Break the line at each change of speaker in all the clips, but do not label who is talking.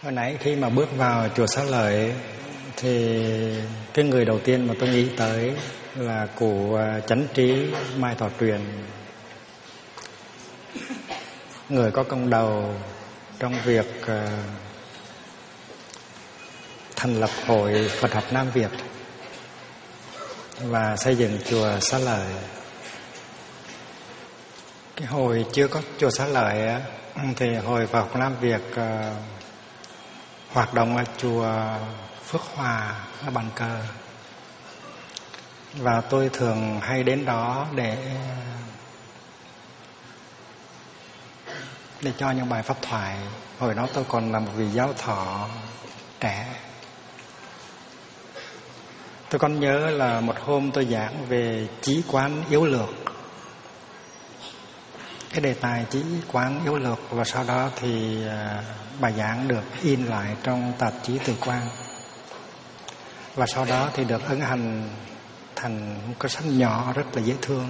Hồi nãy khi mà bước vào chùa Xá Lợi thì cái người đầu tiên mà tôi nghĩ tới là cụ Chánh Trí Mai Thọ Truyền, người có công đầu trong việc thành lập Hội Phật học Nam Việt và xây dựng chùa Xá Lợi. Cái hồi chưa có chùa Xá Lợi thì Hội Phật học Nam Việt hoạt động ở chùa Phước Hòa ở Bàn Cờ, và tôi thường hay đến đó để cho những bài pháp thoại. Hồi đó tôi còn là một vị giáo thọ trẻ. Tôi còn nhớ là một hôm tôi giảng về chí quán yếu lược, cái đề tài chí quán yếu lược, và sau đó thì bài giảng được in lại trong tạp chí Từ Quang, và sau đó thì được ấn hành thành một cái sách nhỏ rất là dễ thương.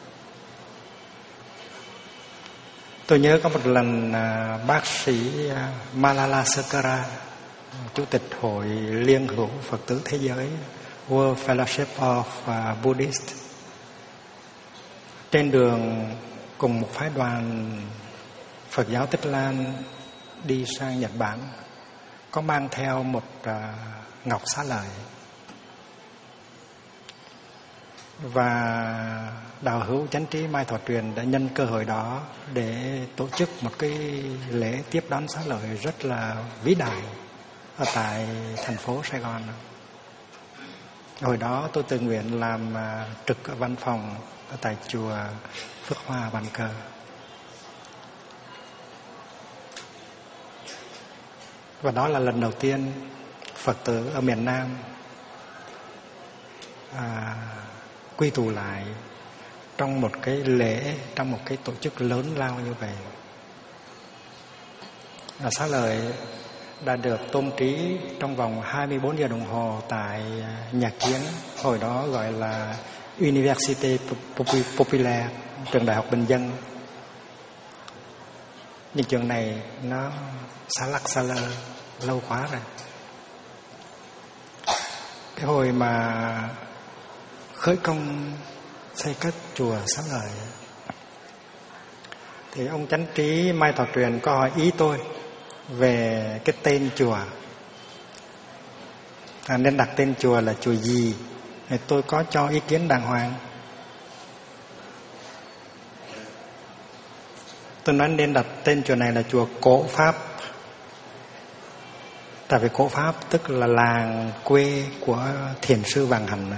Tôi nhớ có một lần bác sĩ Malalasakara, chủ tịch Hội Liên hữu Phật tử Thế giới, World Fellowship of Buddhists, trên đường cùng một phái đoàn Phật giáo Tích Lan đi sang Nhật Bản, có mang theo một ngọc xá lợi. Và đạo hữu Chánh Trí Mai Thọ Truyền đã nhân cơ hội đó để tổ chức một cái lễ tiếp đón xá lợi rất là vĩ đại ở tại thành phố Sài Gòn. Hồi đó tôi tự nguyện làm trực ở văn phòng ở tại chùa Phước Hòa Bàn Cờ. Và đó là lần đầu tiên Phật tử ở miền Nam quy tụ lại trong một cái lễ, trong một cái tổ chức lớn lao như vậy. Xá lợi đã được tôn trí trong vòng 24 giờ đồng hồ tại Nhà Kiến, hồi đó gọi là Université Populaire, trường đại học bình dân. Nhưng trường này nó xa lắc xa lơ lâu quá rồi. Cái hồi mà khởi công xây cất chùa Xá Lợi thì ông Chánh Trí Mai Thọ Truyền có hỏi ý tôi về cái tên chùa, nên đặt tên chùa là chùa gì. Thì tôi có cho ý kiến đàng hoàng. Tôi nói nên đặt tên chùa này là chùa Cổ Pháp. Tại vì Cổ Pháp tức là làng quê của Thiền sư Vạn Hạnh.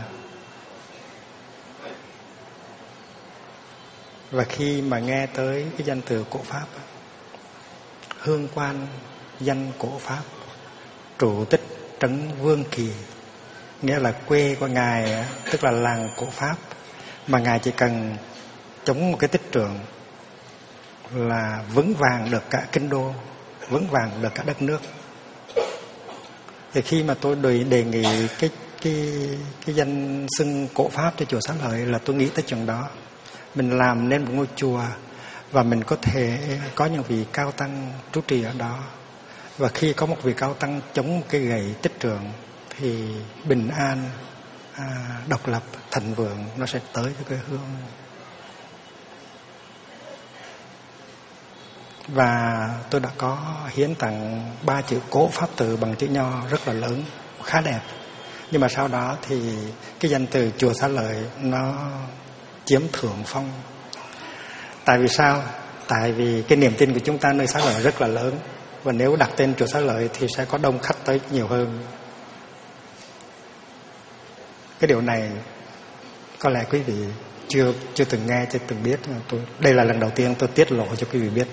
Và khi mà nghe tới cái danh từ Cổ Pháp, hương quan danh Cổ Pháp, trụ tích trấn Vương Kỳ, nghĩa là quê của Ngài tức là làng Cổ Pháp, mà Ngài chỉ cần chống một cái tích trượng là vững vàng được cả kinh đô, vững vàng được cả đất nước. Thì khi mà tôi đề nghị cái danh xưng Cổ Pháp cho chùa Xá Lợi là tôi nghĩ tới chuyện đó. Mình làm nên một ngôi chùa và mình có thể có những vị cao tăng trú trì ở đó. Và khi có một vị cao tăng chống một cái gậy tích trượng thì bình an, độc lập, thịnh vượng nó sẽ tới với quê hương. Và tôi đã có hiến tặng 3 chữ Cổ Pháp Tự bằng chữ nho rất là lớn, khá đẹp. Nhưng mà sau đó thì cái danh từ chùa Xá Lợi nó chiếm thượng phong. Tại vì sao? Tại vì cái niềm tin của chúng ta nơi Xá Lợi rất là lớn, và nếu đặt tên chùa Xá Lợi thì sẽ có đông khách tới nhiều hơn. Cái điều này có lẽ quý vị chưa từng nghe, chưa từng biết. Đây là lần đầu tiên tôi tiết lộ cho quý vị biết.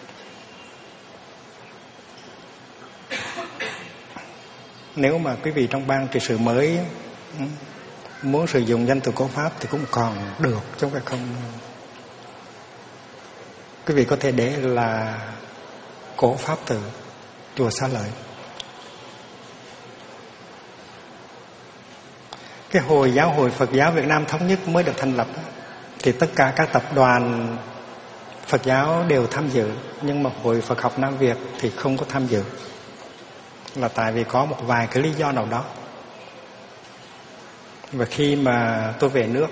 Nếu mà quý vị trong ban trị sự mới muốn sử dụng danh từ Cổ Pháp thì cũng còn được, chứ không phải không. Quý vị có thể để là Cổ Pháp Tự, chùa Xá Lợi. Cái hồi Giáo hội Phật giáo Việt Nam Thống nhất mới được thành lập thì tất cả các tập đoàn Phật giáo đều tham dự, nhưng mà Hội Phật học Nam Việt thì không có tham dự. là tại vì có một vài cái lý do nào đó. Và khi mà tôi về nước,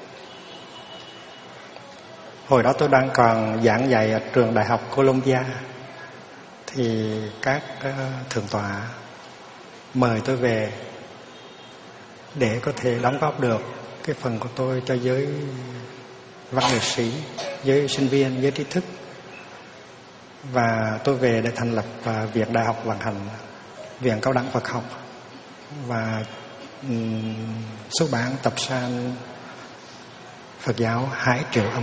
hồi đó tôi đang còn giảng dạy ở trường Đại học Columbia, thì các thượng tọa mời tôi về để có thể đóng góp được cái phần của tôi cho giới văn nghệ sĩ, giới sinh viên, giới trí thức. Và tôi về để thành lập Viện Đại học Vận Hành, Viện Cao đẳng Phật học, và xuất bản tập san Phật giáo Hải Triệu Âm.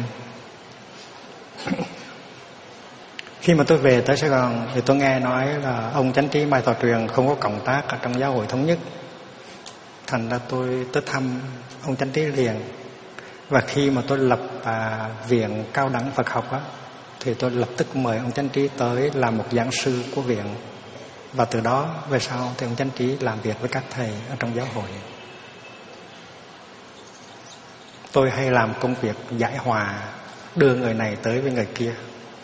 Khi mà tôi về tới Sài Gòn thì tôi nghe nói là ông Chánh Trí Mai Thọ Truyền không có cộng tác ở trong Giáo hội Thống nhất. Thành ra tôi tới thăm ông Chánh Trí liền. Và khi mà tôi lập Viện Cao đẳng Phật học á, thì tôi lập tức mời ông Chánh Trí tới làm một giảng sư của viện. Và từ đó về sau thì ông Chánh Trí làm việc với các thầy ở trong giáo hội. Tôi hay làm công việc giải hòa, đưa người này tới với người kia.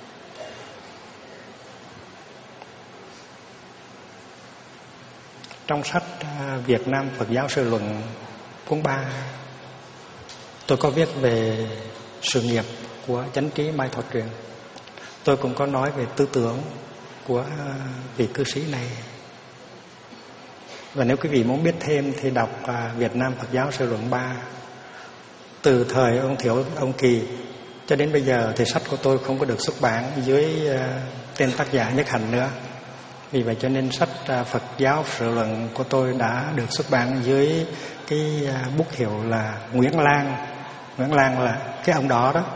Trong sách Việt Nam Phật giáo Sư Luận cuốn 3, tôi có viết về sự nghiệp của Chánh Trí Mai Thọ Truyền. Tôi cũng có nói về tư tưởng của vị cư sĩ này. Và nếu quý vị muốn biết thêm thì đọc Việt Nam Phật giáo Sư Luận 3. Từ thời ông Thiểu, ông Kỳ cho đến bây giờ thì sách của tôi không có được xuất bản dưới tên tác giả Nhất Hạnh nữa. Vì vậy cho nên sách Phật giáo Sự Luận của tôi đã được xuất bản dưới cái bút hiệu là Nguyễn Lan. Nguyễn Lan là cái ông đó đó.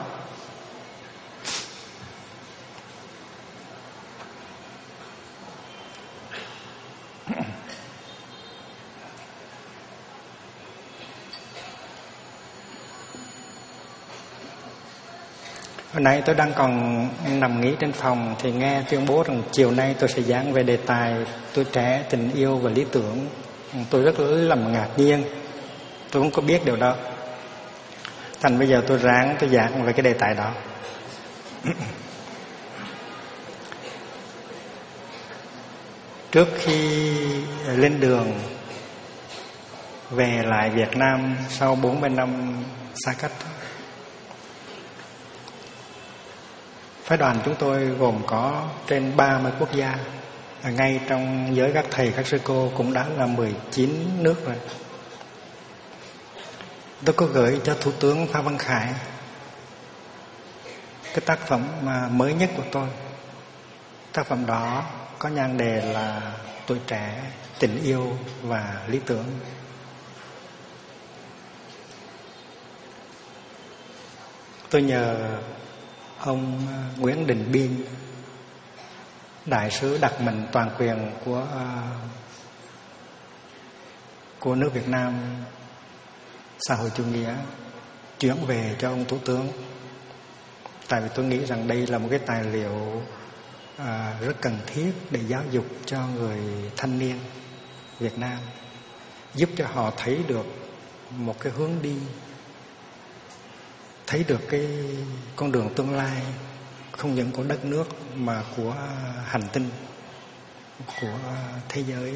Hồi nãy tôi đang còn nằm nghỉ trên phòng thì nghe tuyên bố rằng chiều nay tôi sẽ giảng về đề tài tuổi trẻ, tình yêu và lý tưởng. Tôi rất là ngạc nhiên. Tôi không có biết điều đó. Thành bây giờ tôi ráng tôi giảng về cái đề tài đó. Trước khi lên đường về lại Việt Nam sau 40 năm xa cách, phái đoàn chúng tôi gồm có trên 30 quốc gia. Ngay trong giới các thầy, các sư cô cũng đã là 19 nước rồi. Tôi có gửi cho Thủ tướng Phan Văn Khải cái tác phẩm mới nhất của tôi. Tác phẩm đó có nhan đề là Tuổi trẻ, tình yêu và lý tưởng. Tôi nhờ ông Nguyễn Đình Biên, đại sứ đặc mệnh toàn quyền của nước Việt Nam xã hội chủ nghĩa, chuyển về cho ông Thủ tướng. Tại vì tôi nghĩ rằng đây là một cái tài liệu rất cần thiết để giáo dục cho người thanh niên Việt Nam, giúp cho họ thấy được một cái hướng đi, thấy được cái con đường tương lai không những của đất nước mà của hành tinh, của thế giới,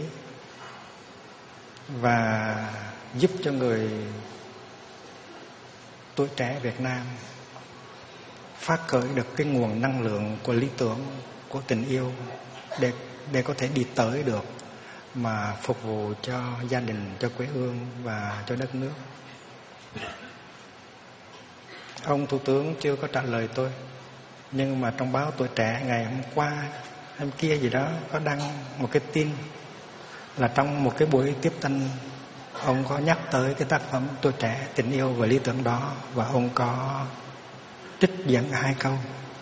và giúp cho người tuổi trẻ Việt Nam phát khởi được cái nguồn năng lượng của lý tưởng, của tình yêu để có thể đi tới được mà phục vụ cho gia đình, cho quê hương và cho đất nước. Ông Thủ tướng chưa có trả lời tôi, nhưng mà trong báo Tuổi Trẻ ngày hôm qua, hôm kia gì đó có đăng một cái tin là trong một cái buổi tiếp tân, ông có nhắc tới cái tác phẩm Tuổi trẻ, tình yêu và lý tưởng đó, và ông có trích dẫn 2 câu.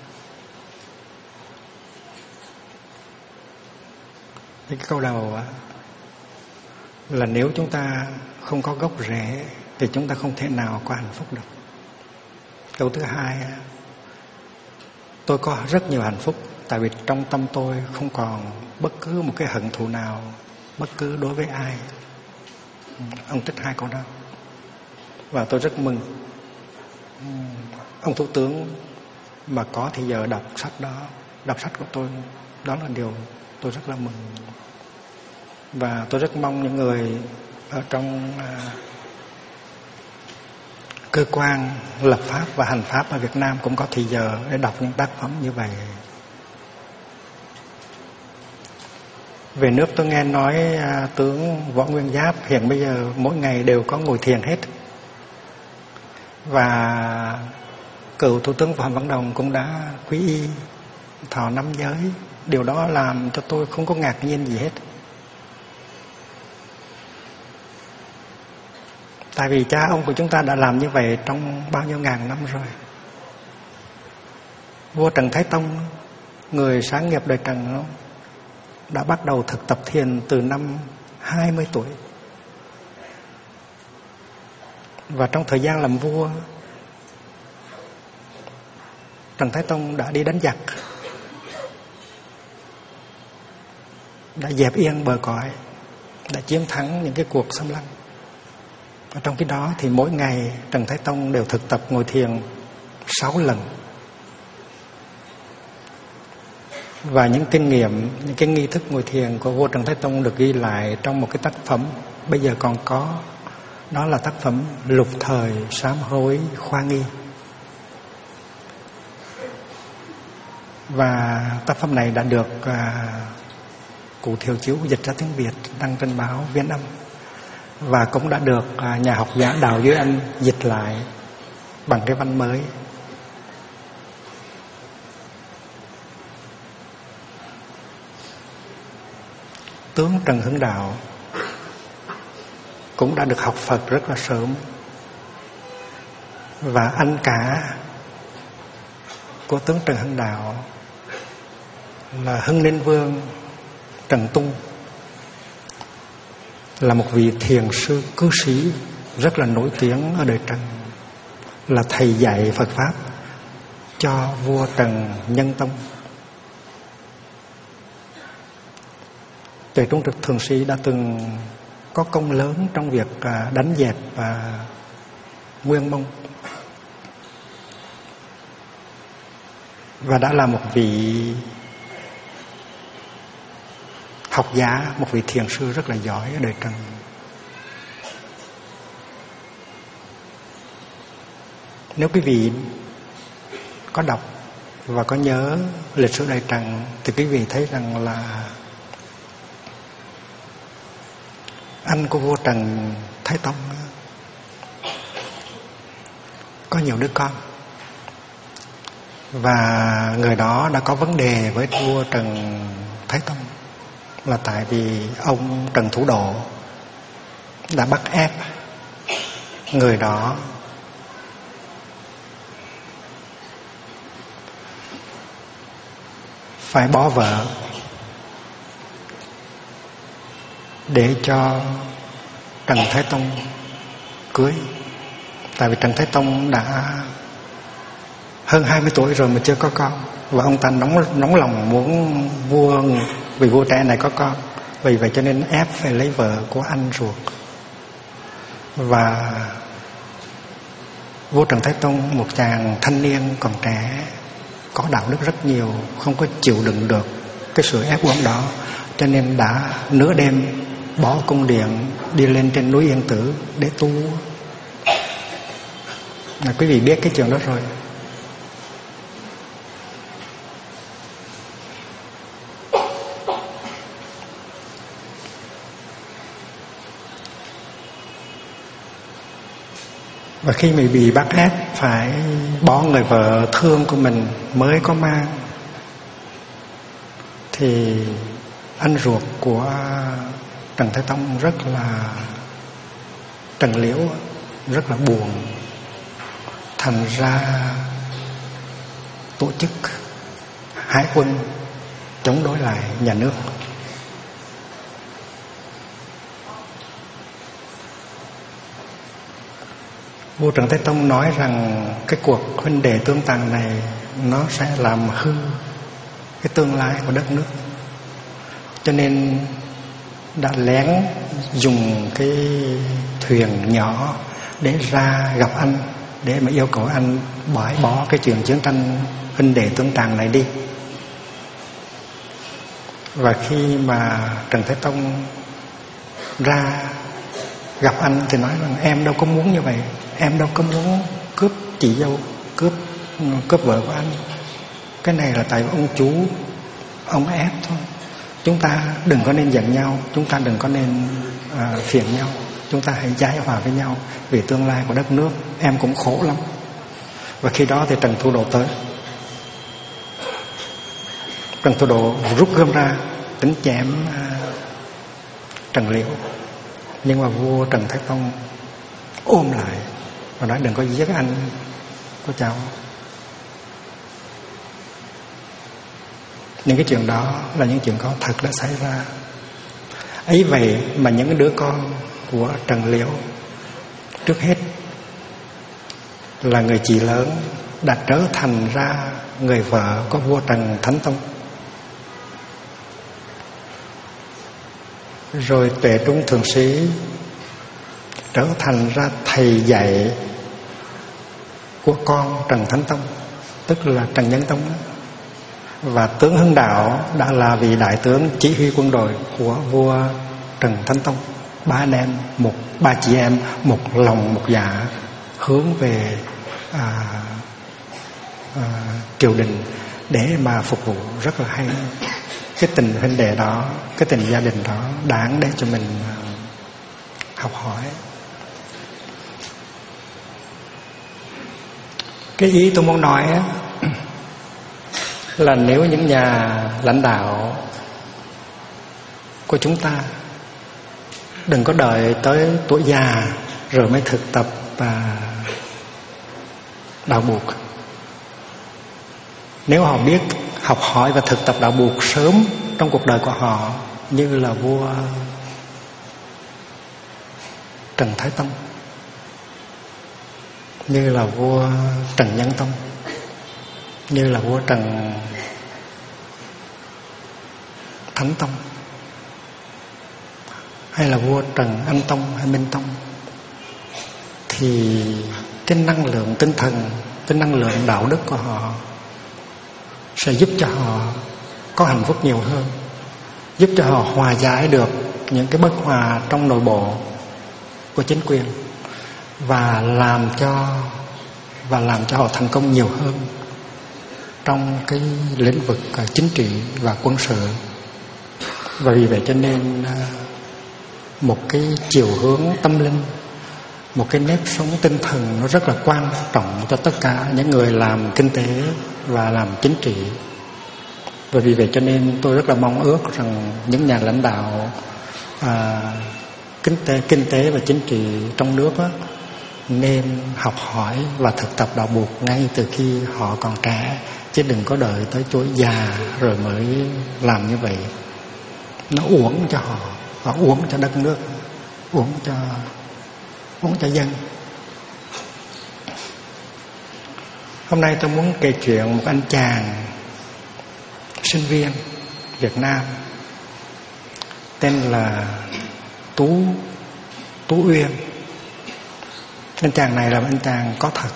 Cái câu đầu là nếu chúng ta không có gốc rễ thì chúng ta không thể nào có hạnh phúc được. Câu thứ hai, tôi có rất nhiều hạnh phúc tại vì trong tâm tôi không còn bất cứ một cái hận thù nào bất cứ đối với ai. Ông trích 2 câu đó và tôi rất mừng. Ông Thủ tướng mà có thì giờ đọc sách đó, đọc sách của tôi, đó là điều tôi rất là mừng. Và tôi rất mong những người ở trong cơ quan lập pháp và hành pháp ở Việt Nam cũng có thì giờ để đọc những tác phẩm như vậy. Về nước tôi nghe nói tướng Võ Nguyên Giáp hiện bây giờ mỗi ngày đều có ngồi thiền hết. Và cựu Thủ tướng Phạm Văn Đồng cũng đã quy y thọ 5 giới. Điều đó làm cho tôi không có ngạc nhiên gì hết. Tại vì cha ông của chúng ta đã làm như vậy trong bao nhiêu ngàn năm rồi. Vua Trần Thái Tông, người sáng nghiệp đời Trần, đã bắt đầu thực tập thiền từ năm 20 tuổi. Và trong thời gian làm vua, Trần Thái Tông đã đi đánh giặc, đã dẹp yên bờ cõi, đã chiến thắng những cái cuộc xâm lăng. Và trong khi đó thì mỗi ngày Trần Thái Tông đều thực tập ngồi thiền 6 lần. Và những kinh nghiệm, những cái nghi thức ngồi thiền của vua Trần Thái Tông được ghi lại trong một cái tác phẩm bây giờ còn có. Đó là tác phẩm Lục Thời Sám Hối Khoa Nghi. Và tác phẩm này đã được Cụ Thiều Chiếu dịch ra tiếng Việt, đăng trên báo Viên Âm. Và cũng đã được nhà học giả Đào Duy Anh dịch lại bằng cái văn mới. Tướng Trần Hưng Đạo cũng đã được học Phật rất là sớm. Và anh cả của tướng Trần Hưng Đạo là Hưng Ninh Vương Trần Tung, là một vị thiền sư cư sĩ rất là nổi tiếng ở đời Trần, là thầy dạy Phật Pháp cho vua Trần Nhân Tông. Tuệ Trung Trực Thượng Sĩ đã từng có công lớn trong việc đánh dẹp Nguyên Mông, và đã là một vị học giả, một vị thiền sư rất là giỏi ở đời Trần. Nếu quý vị có đọc và có nhớ lịch sử đời Trần thì quý vị thấy rằng là anh của vua Trần Thái Tông có nhiều đứa con. Và người đó đã có vấn đề với vua Trần Thái Tông, là tại vì ông Trần Thủ Độ đã bắt ép người đó phải bỏ vợ để cho Trần Thái Tông cưới. Tại vì Trần Thái Tông đã hơn 20 tuổi rồi mà chưa có con, và ông ta nóng lòng muốn vì vua trẻ này có con. Vì vậy cho nên ép phải lấy vợ của anh ruột. Và vua Trần Thái Tông, một chàng thanh niên còn trẻ, có đạo đức rất nhiều, không có chịu đựng được cái sự ép buộc đó, cho nên đã nửa đêm bỏ cung điện đi lên trên núi Yên Tử để tu. Quý vị biết cái chuyện đó rồi. Và khi mình bị bắt ép phải bỏ người vợ thương của mình mới có mang, thì anh ruột của Trần Thái Tông rất là Trần Liễu rất là buồn. Thành ra tổ chức hải quân chống đối lại nhà nước. Vua Trần Thái Tông nói rằng cái cuộc huynh đệ tương tàn này nó sẽ làm hư cái tương lai của đất nước, cho nên đã lén dùng cái thuyền nhỏ để ra gặp anh, để mà yêu cầu anh bãi bỏ cái chuyện chiến tranh huynh đệ tương tàn này đi. Và khi mà Trần Thái Tông ra gặp anh thì nói rằng em đâu có muốn như vậy, em đâu có muốn cướp chị dâu, cướp vợ của anh. Cái này là tại ông chú ông ép thôi. Chúng ta đừng có nên giận nhau, chúng ta đừng có nên phiền nhau, chúng ta hãy giải hòa với nhau vì tương lai của đất nước. Em cũng khổ lắm. Và khi đó thì Trần Thủ Độ tới. Trần Thủ Độ rút gươm ra tính chém Trần Liễu, nhưng mà vua Trần Thái Tông ôm lại và nói đừng có giết anh của cháu. Những cái chuyện đó là những chuyện có thật đã xảy ra. Ấy vậy mà những đứa con của Trần Liễu trước hết là người chị lớn đã trở thành ra người vợ của vua Trần Thánh Tông. Rồi Tuệ Trung Thượng Sĩ trở thành ra thầy dạy của con Trần Thánh Tông, tức là Trần Nhân Tông. Và tướng Hưng Đạo đã là vị đại tướng chỉ huy quân đội của vua Trần Thánh Tông. Ba chị em một lòng một dạ hướng về triều đình để mà phục vụ rất là hay. Cái tình huynh đệ đó, cái tình gia đình đó đáng để cho mình học hỏi. Cái ý tôi muốn nói là nếu những nhà lãnh đạo của chúng ta đừng có đợi tới tuổi già rồi mới thực tập đạo buộc. Nếu họ biết học hỏi và thực tập đạo buộc sớm trong cuộc đời của họ, như là vua Trần Thái Tông, như là vua Trần Nhân Tông, như là vua Trần Thánh Tông, hay là vua Trần Anh Tông hay Minh Tông, thì cái năng lượng tinh thần, cái năng lượng đạo đức của họ sẽ giúp cho họ có hạnh phúc nhiều hơn, giúp cho họ hòa giải được những cái bất hòa trong nội bộ của chính quyền, và làm cho họ thành công nhiều hơn trong cái lĩnh vực chính trị và quân sự. Và vì vậy cho nên một cái chiều hướng tâm linh, một cái nếp sống tinh thần nó rất là quan trọng cho tất cả những người làm kinh tế và làm chính trị. Và vì vậy cho nên tôi rất là mong ước rằng những nhà lãnh đạo kinh tế và chính trị trong nước nên học hỏi và thực tập đạo buộc ngay từ khi họ còn trẻ, chứ đừng có đợi tới tuổi già rồi mới làm như vậy. Nó uổng cho họ, và uổng cho đất nước, uổng cho dân. Hôm nay tôi muốn kể chuyện một anh chàng sinh viên Việt Nam tên là Tú Uyên. Anh chàng này là anh chàng có thật.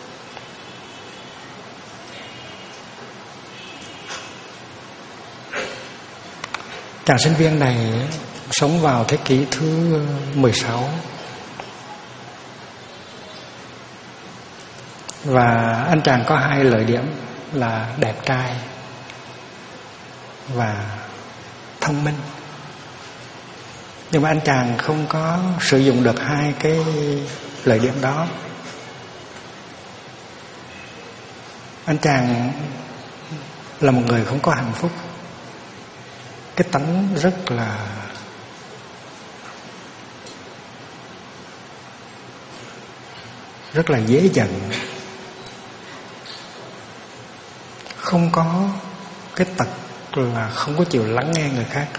Chàng sinh viên này sống vào thế kỷ thứ 16. Và anh chàng có hai lợi điểm là đẹp trai và thông minh. Nhưng mà anh chàng không có sử dụng được hai cái lợi điểm đó. Anh chàng là một người không có hạnh phúc. Cái tánh rất là dễ giận, không có cái tật là không có chịu lắng nghe người khác,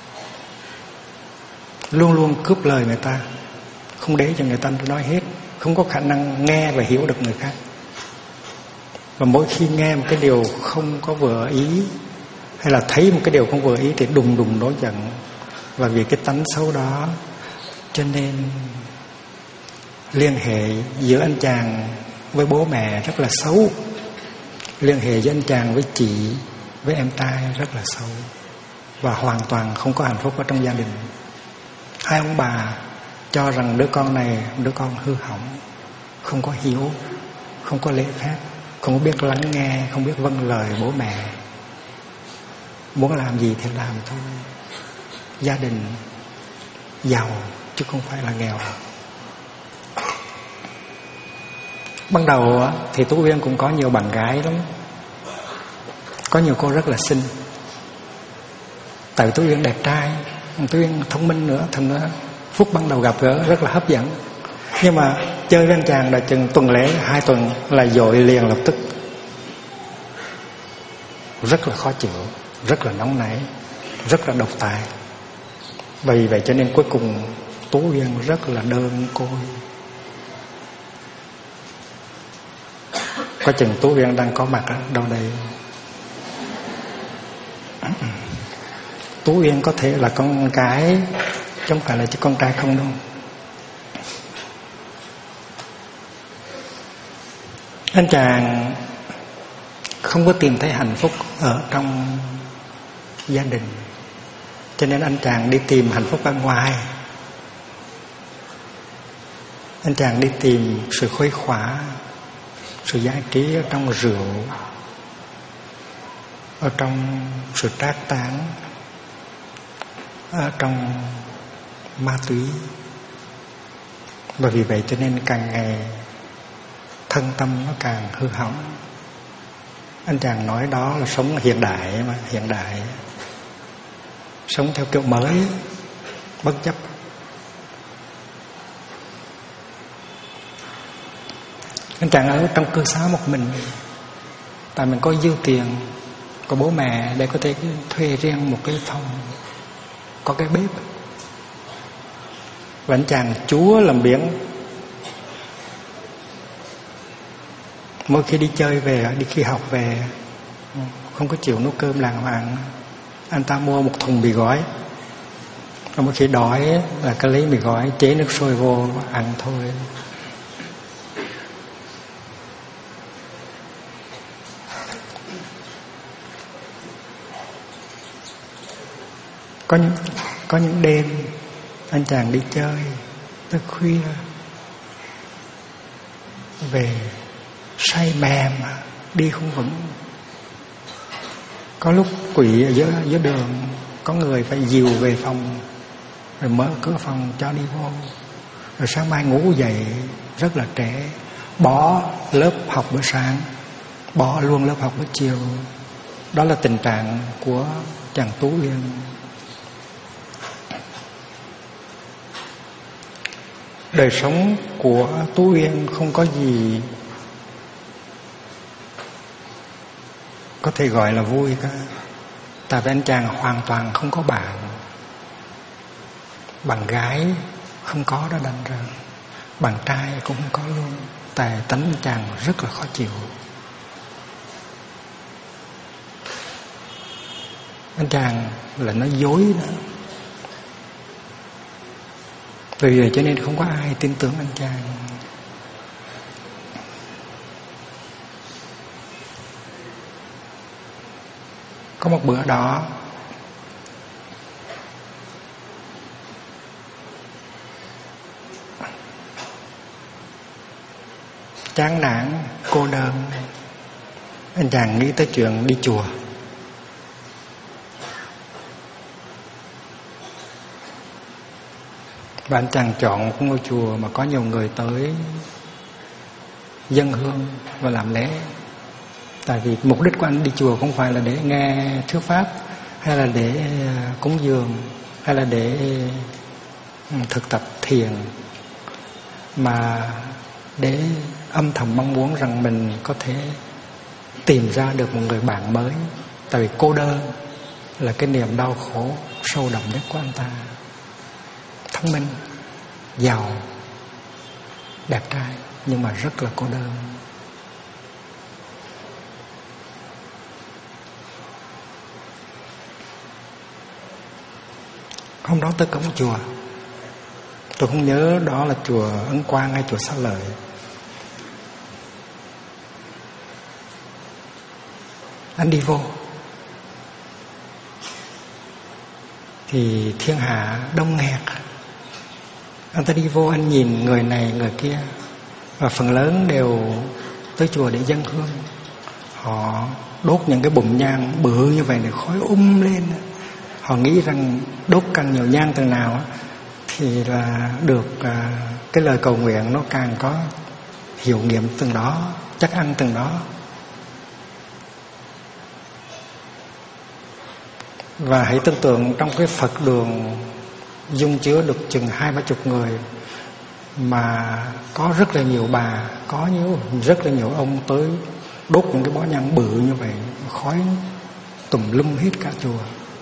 luôn luôn cướp lời người ta, không để cho người ta nói hết, không có khả năng nghe và hiểu được người khác. Và mỗi khi nghe một cái điều không có vừa ý, hay là thấy một cái điều không vừa ý thì đùng đùng nổi giận. Và vì cái tánh xấu đó cho nên liên hệ giữa anh chàng với bố mẹ rất là xấu, liên hệ giữa anh chàng với chị, với em trai rất là xấu, và hoàn toàn không có hạnh phúc ở trong gia đình. Hai ông bà cho rằng đứa con này đứa con hư hỏng, không có hiếu, không có lễ phép, không có biết lắng nghe, không biết vâng lời bố mẹ, muốn làm gì thì làm thôi. Gia đình giàu chứ không phải là nghèo. Ban đầu thì Tú Uyên cũng có nhiều bạn gái lắm, có nhiều cô rất là xinh. Tại Tú Uyên đẹp trai, Tú Uyên thông minh nữa, thành ra phút ban đầu gặp gỡ rất là hấp dẫn. Nhưng mà chơi với anh chàng đã chừng tuần lễ, 2 tuần là dội liền lập tức. Rất là khó chịu, rất là nóng nảy, rất là độc tài. Vì vậy cho nên cuối cùng Tú Uyên rất là đơn côi. Có chừng Tú Uyên đang có mặt ở đâu đây. Tú Uyên có thể là con gái, chứ không phải là con trai không đâu. Anh chàng không có tìm thấy hạnh phúc ở trong gia đình, cho nên anh chàng đi tìm hạnh phúc ở ngoài. Anh chàng đi tìm sự khuây khỏa, sự giải trí ở trong rượu, ở trong sự trác tán, ở trong ma túy. Và vì vậy cho nên càng ngày thân tâm nó càng hư hỏng. Anh chàng nói đó là sống hiện đại mà, hiện đại, sống theo kiểu mới, bất chấp. Anh chàng ở trong cư xá một mình, tại mình có dư tiền, có bố mẹ để có thể thuê riêng một cái phòng, có cái bếp. Và anh chàng chúa làm biển. Mỗi khi đi chơi về, đi khi học về, không có chịu nấu cơm đàng hoàng, anh ta mua một thùng mì gói. Rồi mỗi khi đói là cái lấy mì gói chế nước sôi vô ăn thôi. Có những đêm anh chàng đi chơi tới khuya, về say mềm, đi không vững. Có lúc quỵ ở giữa đường, có người phải dìu về phòng, rồi mở cửa phòng cho đi vô. Rồi sáng mai ngủ dậy rất là trễ, bỏ lớp học bữa sáng, bỏ luôn lớp học bữa chiều. Đó là tình trạng của chàng Tú Uyên. Đời sống của Tú Uyên không có gì có thể gọi là vui cả. Tại vì anh chàng hoàn toàn không có bạn gái không có đó đành rằng, bạn trai cũng không có luôn. Tại tánh anh chàng rất là khó chịu. Anh chàng là nói dối nữa. Vì vậy cho nên không có ai tin tưởng anh chàng. Có một bữa đó, chán nản, cô đơn, anh chàng nghĩ tới chuyện đi chùa. Và anh chàng chọn một ngôi chùa mà có nhiều người tới dâng hương và làm lễ. Tại vì mục đích của anh đi chùa không phải là để nghe thuyết pháp, hay là để cúng dường, hay là để thực tập thiền, mà để âm thầm mong muốn rằng mình có thể tìm ra được một người bạn mới. Tại vì cô đơn là cái niềm đau khổ sâu đậm nhất của anh ta. Thông minh, giàu, đẹp trai, nhưng mà rất là cô đơn. Hôm đó tới cổng chùa, tôi không nhớ đó là chùa Ấn Quang hay chùa Xá Lợi. Anh đi vô thì thiên hạ đông nghẹt, Anh ta đi vô, anh nhìn người này người kia, và phần lớn đều tới chùa để dâng hương. Họ đốt những cái bùm nhang bự như vậy để khói lên. Họ nghĩ rằng đốt càng nhiều nhang từng nào thì là được cái lời cầu nguyện nó càng có hiệu nghiệm từng đó, chắc ăn từng đó. Và hãy tưởng tượng trong cái Phật đường dung chứa được chừng 20-30 người, mà có rất là nhiều bà, có rất là nhiều ông tới đốt những cái bó nhang bự như vậy, khói tùm lum hết cả chùa.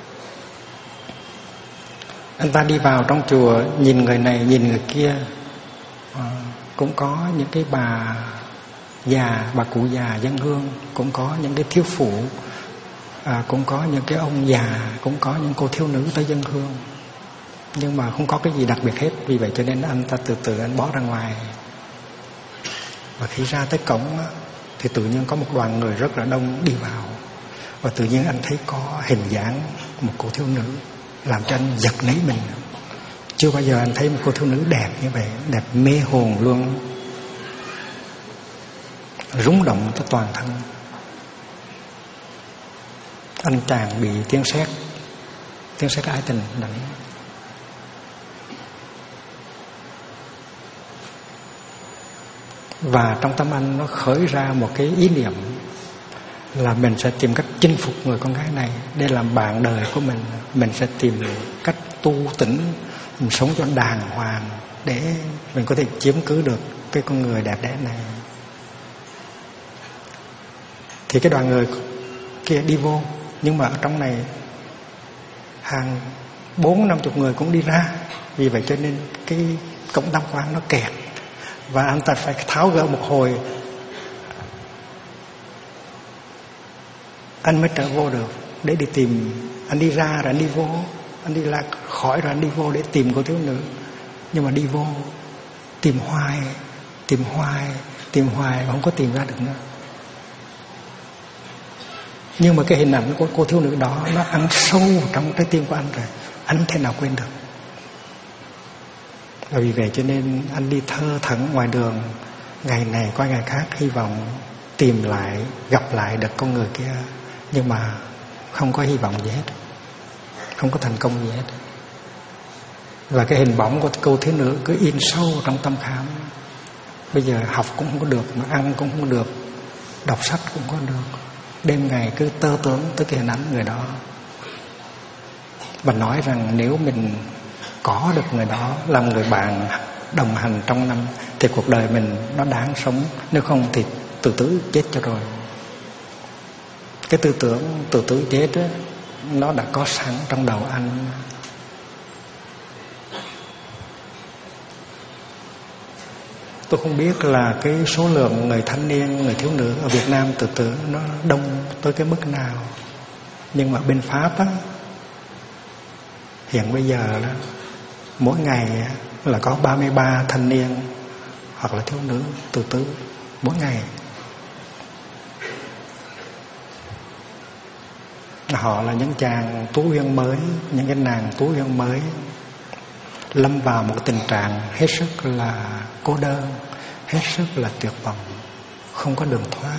Anh ta đi vào trong chùa, nhìn người này nhìn người kia, cũng có những cái bà già, bà cụ già dâng hương, cũng có những cái thiếu phụ, cũng có những cái ông già, cũng có những cô thiếu nữ tới dâng hương. Nhưng mà không có cái gì đặc biệt hết. Vì vậy cho nên anh ta từ từ anh bỏ ra ngoài. Và khi ra tới cổng thì tự nhiên có một đoàn người rất là đông đi vào. Và tự nhiên anh thấy có hình dáng một cô thiếu nữ, làm cho anh giật nảy mình. Chưa bao giờ anh thấy một cô thiếu nữ đẹp như vậy, đẹp mê hồn luôn, rung động tới toàn thân. Anh chàng bị tiếng sét ái tình đánh. Và trong tâm anh nó khởi ra một cái ý niệm là mình sẽ tìm cách chinh phục người con gái này để làm bạn đời của mình. Mình sẽ tìm cách tu tỉnh, mình sống cho đàng hoàng để mình có thể chiếm cứ được cái con người đẹp đẽ này. Thì cái đoàn người kia đi vô, nhưng mà ở trong này hàng 40-50 người cũng đi ra. Vì vậy cho nên cái cổng tam quan nó kẹt, và anh ta phải tháo gỡ một hồi anh mới trở vô được để đi tìm. Anh đi ra rồi anh đi vô, anh đi ra khỏi rồi anh đi vô để tìm cô thiếu nữ. Nhưng mà đi vô tìm hoài mà không có tìm ra được nữa. Nhưng mà cái hình ảnh của cô thiếu nữ đó nó ăn sâu trong trái tim của anh rồi, anh không thể nào quên được. Và vì vậy cho nên anh đi thơ thẩn ngoài đường, ngày này qua ngày khác, hy vọng tìm lại, gặp lại được con người kia. Nhưng mà không có hy vọng gì hết, không có thành công gì hết. Và cái hình bóng của cô thiếu nữ cứ in sâu trong tâm khảm. Bây giờ học cũng không có được, mà ăn cũng không có được, đọc sách cũng không có được. Đêm ngày cứ tơ tưởng tới cái hình ảnh người đó, và nói rằng nếu mình có được người đó làm người bạn đồng hành trong năm thì cuộc đời mình nó đáng sống, nếu không thì tự tử chết cho rồi. Cái tư tưởng tự tử chết đó, nó đã có sẵn trong đầu anh. Tôi không biết là cái số lượng người thanh niên, người thiếu nữ ở Việt Nam tự tử nó đông tới cái mức nào. Nhưng mà bên Pháp á, hiện bây giờ đó, mỗi ngày là có 33 thanh niên hoặc là thiếu nữ tự tử mỗi ngày. Họ là những chàng tú uyên mới, những cái nàng tú uyên mới lâm vào một tình trạng hết sức là cô đơn, hết sức là tuyệt vọng, không có đường thoát.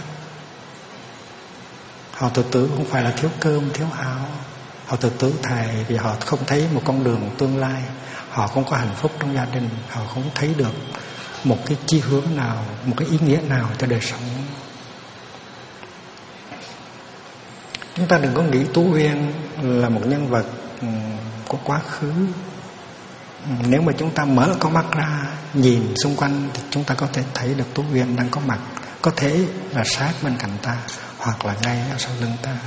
Họ tự tử không phải là thiếu cơm, thiếu áo. Họ tự tử thầy vì họ không thấy một con đường tương lai. Họ không có hạnh phúc trong gia đình. Họ không thấy được một cái chí hướng nào, một cái ý nghĩa nào cho đời sống. Chúng ta đừng có nghĩ Tú Uyên là một nhân vật có quá khứ. Nếu mà chúng ta mở con mắt ra, nhìn xung quanh thì chúng ta có thể thấy được Tú Uyên đang có mặt. Có thể là sát bên cạnh ta, hoặc là ngay ở sau lưng ta.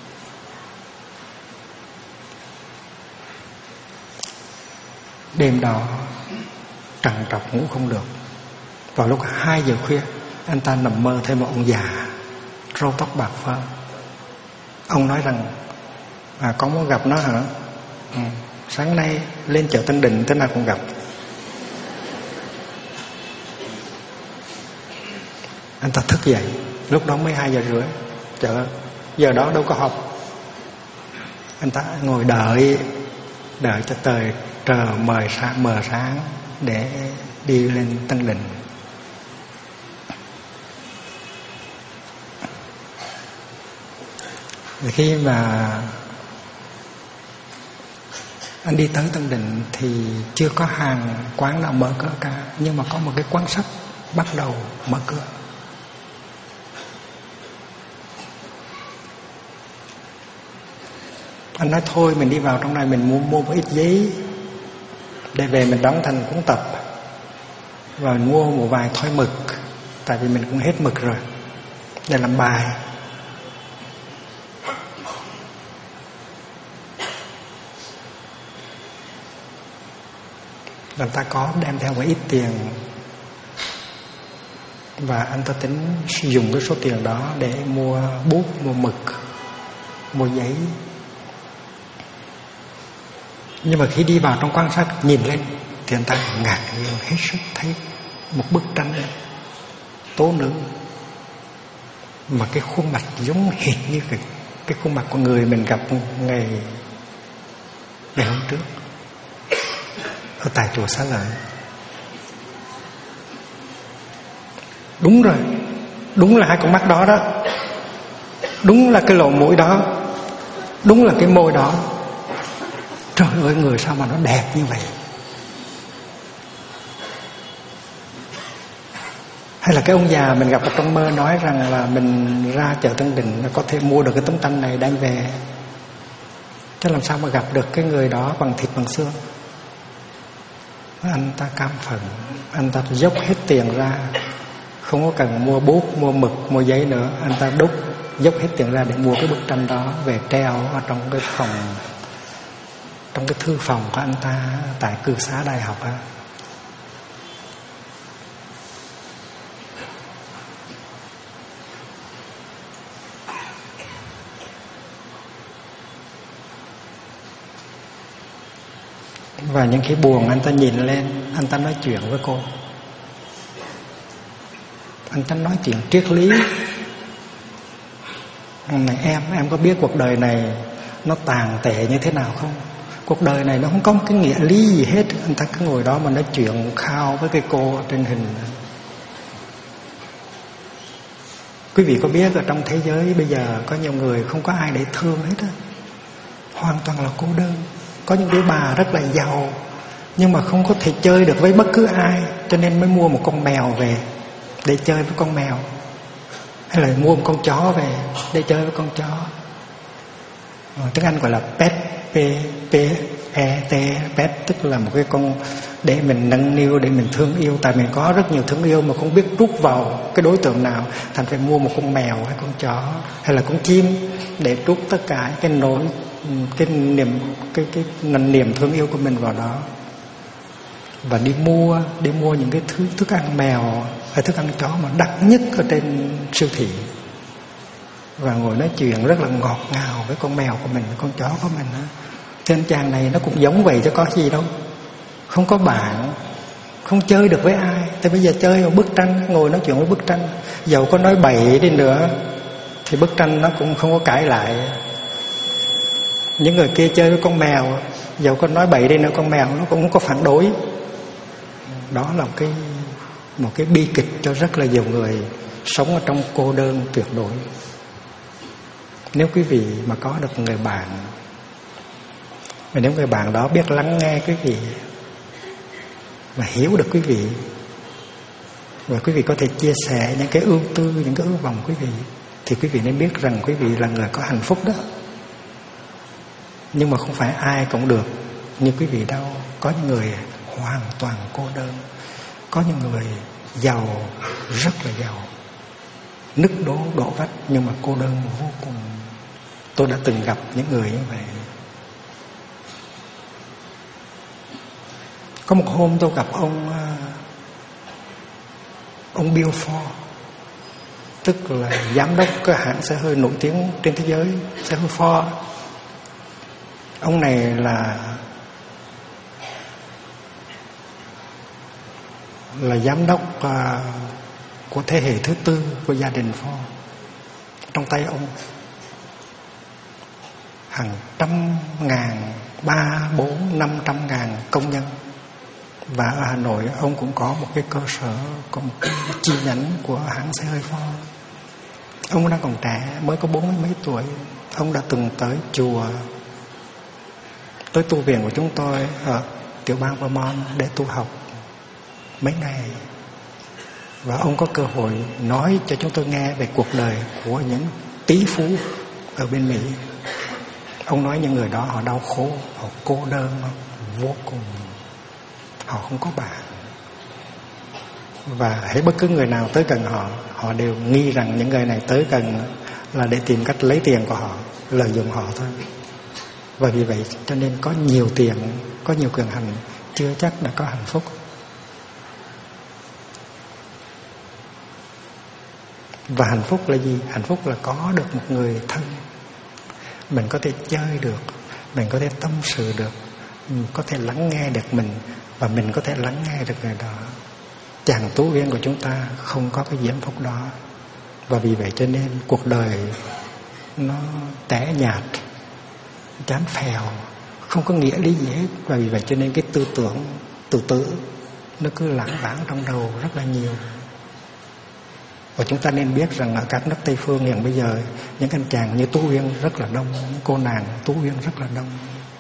Đêm đó trằn trọc ngủ không được. Vào lúc 2 giờ khuya, anh ta nằm mơ thấy một ông già râu tóc bạc phơ. Ông nói rằng con muốn gặp nó hả? Sáng nay lên chợ Tân Định thế nào cũng gặp. Anh ta thức dậy. Lúc đó mới 2 giờ rưỡi. Chợ giờ đó đâu có họp. Anh ta ngồi đợi cho trời mờ sáng. để đi lên Tân Định. Khi mà anh đi tới Tân Định thì chưa có hàng quán nào mở cửa cả, nhưng mà có một cái quán sách bắt đầu mở cửa. Anh nói thôi mình đi vào trong này mình mua một ít giấy để về mình đóng thành cuốn tập, và mình mua một vài thỏi mực, tại vì mình cũng hết mực rồi, để làm bài. Anh ta có đem theo một ít tiền, và anh ta tính dùng cái số tiền đó để mua bút, mua mực, mua giấy. Nhưng mà khi đi vào trong quan sát nhìn lên thì anh ta ngạc nhiên hết sức, thấy một bức tranh tố nữ mà cái khuôn mặt giống hệt như cái khuôn mặt của người mình gặp ngày hôm trước ở tại chùa Xá Lợi. Đúng rồi, đúng là hai con mắt đó đó, đúng là cái lỗ mũi đó, đúng là cái môi đó. Trời ơi, người sao mà nó đẹp như vậy? Hay là cái ông già mình gặp ở trong mơ nói rằng là mình ra chợ Tân Định có thể mua được cái tấm tranh này đem về, chứ làm sao mà gặp được cái người đó bằng thịt bằng xương. Anh ta cam phẫn, anh ta dốc hết tiền ra, không có cần mua bút, mua mực, mua giấy nữa. Anh ta dốc hết tiền ra để mua cái bức tranh đó về treo ở trong cái phòng, trong cái thư phòng của anh ta tại cư xá đại học á. Và những khi buồn anh ta nhìn lên, anh ta nói chuyện với cô, anh ta nói chuyện triết lý. Này em có biết cuộc đời này nó tàn tệ như thế nào không? Cuộc đời này nó không có một cái nghĩa lý gì hết. Anh ta cứ ngồi đó mà nói chuyện khao với cái cô trên hình. Quý vị có biết ở trong thế giới bây giờ có nhiều người không có ai để thương hết á, hoàn toàn là cô đơn. Có những đứa bà rất là giàu nhưng mà không có thể chơi được với bất cứ ai, cho nên mới mua một con mèo về để chơi với con mèo, hay là mua một con chó về để chơi với con chó. Tiếng Anh gọi là pet, P-E-T, pet, tức là một cái con để mình nâng niu, để mình thương yêu. Tại mình có rất nhiều thương yêu mà không biết rút vào cái đối tượng nào, thành phải mua một con mèo hay con chó hay là con chim để trút tất cả cái nỗi, cái niềm thương yêu của mình vào đó. Và đi mua những cái thức ăn mèo hay thức ăn chó mà đắt nhất ở trên siêu thị, và ngồi nói chuyện rất là ngọt ngào với con mèo của mình, con chó của mình. Thì anh chàng này nó cũng giống vậy chứ có gì đâu, không có bạn, không chơi được với ai. Thì bây giờ chơi một bức tranh, ngồi nói chuyện với bức tranh, dầu có nói bậy đi nữa thì bức tranh nó cũng không có cãi lại. Những người kia chơi với con mèo, dầu có nói bậy đi nữa, con mèo nó cũng không có phản đối. Đó là một cái bi kịch cho rất là nhiều người sống ở trong cô đơn tuyệt đối. Nếu quý vị mà có được người bạn, và nếu người bạn đó biết lắng nghe quý vị và hiểu được quý vị, và quý vị có thể chia sẻ những cái ưu tư, những cái ước vọng quý vị, thì quý vị nên biết rằng quý vị là người có hạnh phúc đó. Nhưng mà không phải ai cũng được như quý vị đâu. Có những người hoàn toàn cô đơn, có những người giàu, rất là giàu, nứt đổ vách, nhưng mà cô đơn vô cùng. Tôi đã từng gặp những người như vậy. Có một hôm tôi gặp ông Bill Ford, tức là giám đốc cái hãng xe hơi nổi tiếng trên thế giới, xe hơi Ford. Ông này là giám đốc của thế hệ thứ tư của gia đình Ford. Trong tay ông hàng trăm ngàn, 300.000, 400.000, 500.000 công nhân, Và ở Hà Nội ông cũng có một cái cơ sở, có một cái chi nhánh của hãng xe hơi Ford. Ông đang còn trẻ, mới có 40 mấy tuổi. Ông đã từng tới chùa, tới tu viện của chúng tôi ở tiểu bang Vermont để tu học mấy ngày. Và ông có cơ hội nói cho chúng tôi nghe về cuộc đời của những tỷ phú ở bên Mỹ. Ông nói những người đó họ đau khổ, họ cô đơn vô cùng, họ không có bạn. Và hễ bất cứ người nào tới gần họ, họ đều nghi rằng những người này tới gần là để tìm cách lấy tiền của họ, lợi dụng họ thôi. Và vì vậy cho nên có nhiều tiền, có nhiều quyền hành chưa chắc đã có hạnh phúc. Và hạnh phúc là gì? Hạnh phúc là có được một người thân mình có thể chơi được, mình có thể tâm sự được, mình có thể lắng nghe được mình, và mình có thể lắng nghe được người đó. Chàng tu viên của chúng ta không có cái diễm phúc đó. Và vì vậy cho nên cuộc đời nó tẻ nhạt, chán phèo, không có nghĩa lý gì hết. Và vì vậy cho nên cái tư tưởng tự tử nó cứ lãng vãng trong đầu rất là nhiều. Và chúng ta nên biết rằng ở các nước Tây Phương hiện bây giờ, những anh chàng như tu viên rất là đông, những cô nàng tu viên rất là đông.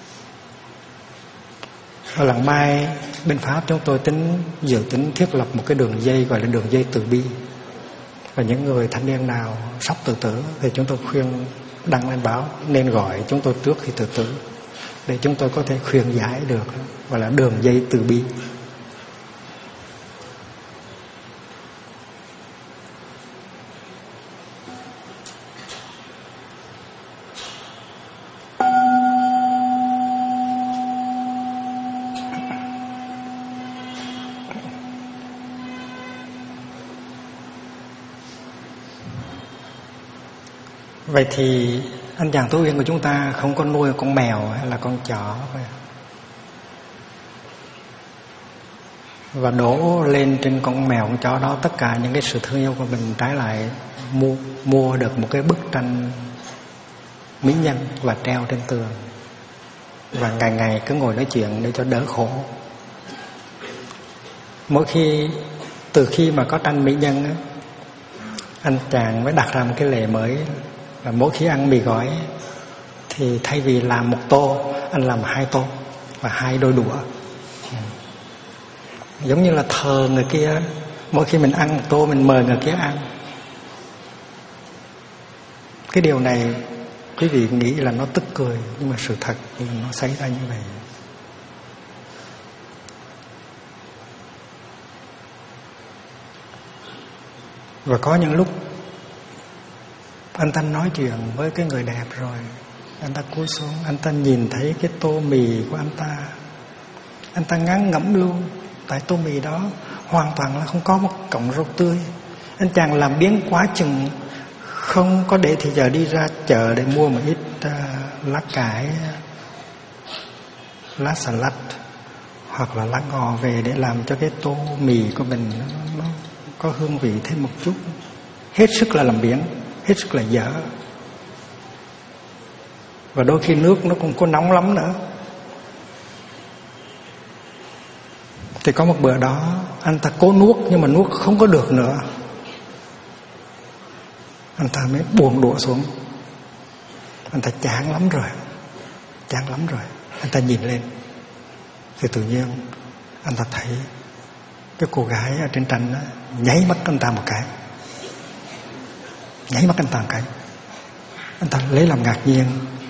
Ở làng Mai bên Pháp chúng tôi dự tính thiết lập một cái đường dây gọi là đường dây từ bi. Và những người thanh niên nào sắp tự tử thì chúng tôi khuyên đăng lên báo nên gọi chúng tôi trước khi tự tử, để chúng tôi có thể khuyên giải được, gọi là đường dây từ bi. Vậy thì anh chàng tu viên của chúng ta không có nuôi con mèo hay là con chó và đổ lên trên con mèo con chó đó tất cả những cái sự thương yêu của mình. Trái lại mua được một cái bức tranh mỹ nhân và treo trên tường, và ngày ngày cứ ngồi nói chuyện để cho đỡ khổ. Từ khi mà có tranh mỹ nhân á, anh chàng mới đặt ra một cái lệ mới là mỗi khi ăn mì gói thì thay vì làm một tô, anh làm 2 tô và 2 đôi đũa. Giống như là thờ người kia, mỗi khi mình ăn một tô mình mời người kia ăn. Cái điều này quý vị nghĩ là nó tức cười, nhưng mà sự thật là nó xảy ra như vậy. Và có những lúc anh ta nói chuyện với cái người đẹp rồi, anh ta cúi xuống, anh ta nhìn thấy cái tô mì của anh ta ngán ngẩm luôn. Tại tô mì đó hoàn toàn là không có một cọng rau tươi. Anh chàng làm biếng quá chừng, không có để thì giờ đi ra chợ để mua một ít lá cải, lá xà lách hoặc là lá ngò về để làm cho cái tô mì của mình nó có hương vị thêm một chút. Hết sức là làm biếng, hết sức là dở. Và đôi khi nước nó cũng có nóng lắm nữa. Thì có một bữa đó anh ta cố nuốt, nhưng mà nuốt không có được nữa. Anh ta mới buông đũa xuống. Anh ta chán lắm rồi. Anh ta nhìn lên thì tự nhiên anh ta thấy cái cô gái ở trên tranh đó nháy mắt anh ta một cái. Anh ta lấy làm ngạc nhiên,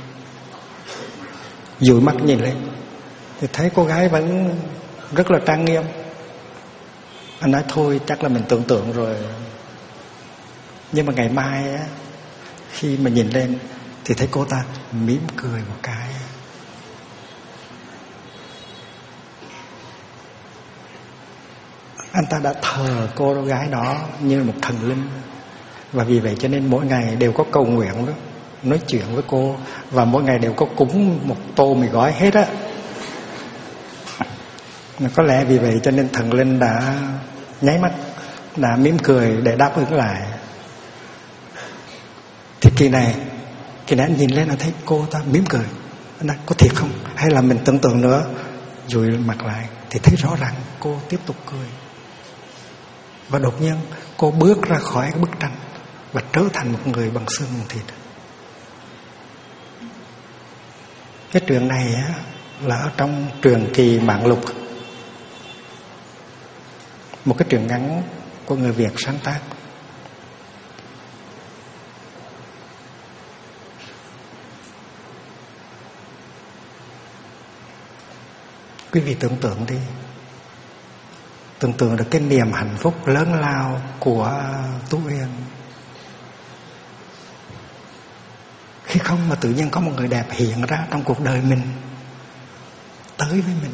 dụi mắt nhìn lên thì thấy cô gái vẫn rất là trang nghiêm. Anh nói thôi chắc là mình tưởng tượng rồi. Nhưng mà ngày mai á, khi mà nhìn lên thì thấy cô ta mỉm cười một cái. Anh ta đã thờ cô gái đó như một thần linh. Và vì vậy cho nên mỗi ngày đều có cầu nguyện đó, nói chuyện với cô, và mỗi ngày đều có cúng một tô mì gói hết á. Có lẽ vì vậy cho nên thần linh đã nháy mắt, đã mỉm cười để đáp ứng lại. Thì kỳ này anh nhìn lên, anh thấy cô ta mỉm cười. Anh nói có thiệt không? Hay là mình tưởng tượng nữa? dụi mặt lại thì thấy rõ ràng cô tiếp tục cười. Và đột nhiên cô bước ra khỏi cái bức tranh và trở thành một người bằng xương bằng thịt. Cái chuyện này á, là ở trong Truyền Kỳ Mạng Lục, một cái truyện ngắn của người Việt sáng tác. Quý vị tưởng tượng đi, tưởng tượng được cái niềm hạnh phúc lớn lao của Tú Uyên khi không mà tự nhiên có một người đẹp hiện ra trong cuộc đời mình, tới với mình.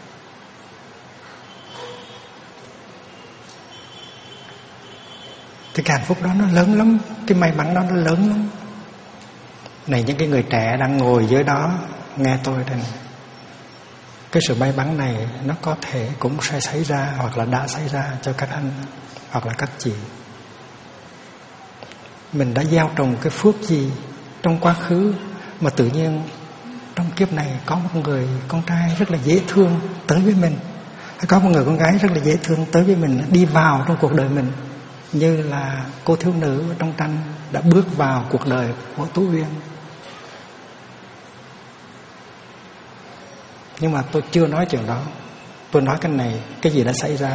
Thì cái hạnh phúc đó nó lớn lắm, cái may mắn đó nó lớn lắm. Này, những cái người trẻ đang ngồi dưới đó nghe tôi đây, cái sự may mắn này nó có thể cũng sẽ xảy ra hoặc là đã xảy ra cho các anh hoặc là các chị. Mình đã gieo trồng cái phước gì trong quá khứ mà tự nhiên trong kiếp này có một người con trai rất là dễ thương tới với mình, hay có một người con gái rất là dễ thương tới với mình, đi vào trong cuộc đời mình, như là cô thiếu nữ trong tranh đã bước vào cuộc đời của Tú Uyên. Nhưng mà tôi chưa nói chuyện đó. Tôi nói cái này, cái gì đã xảy ra.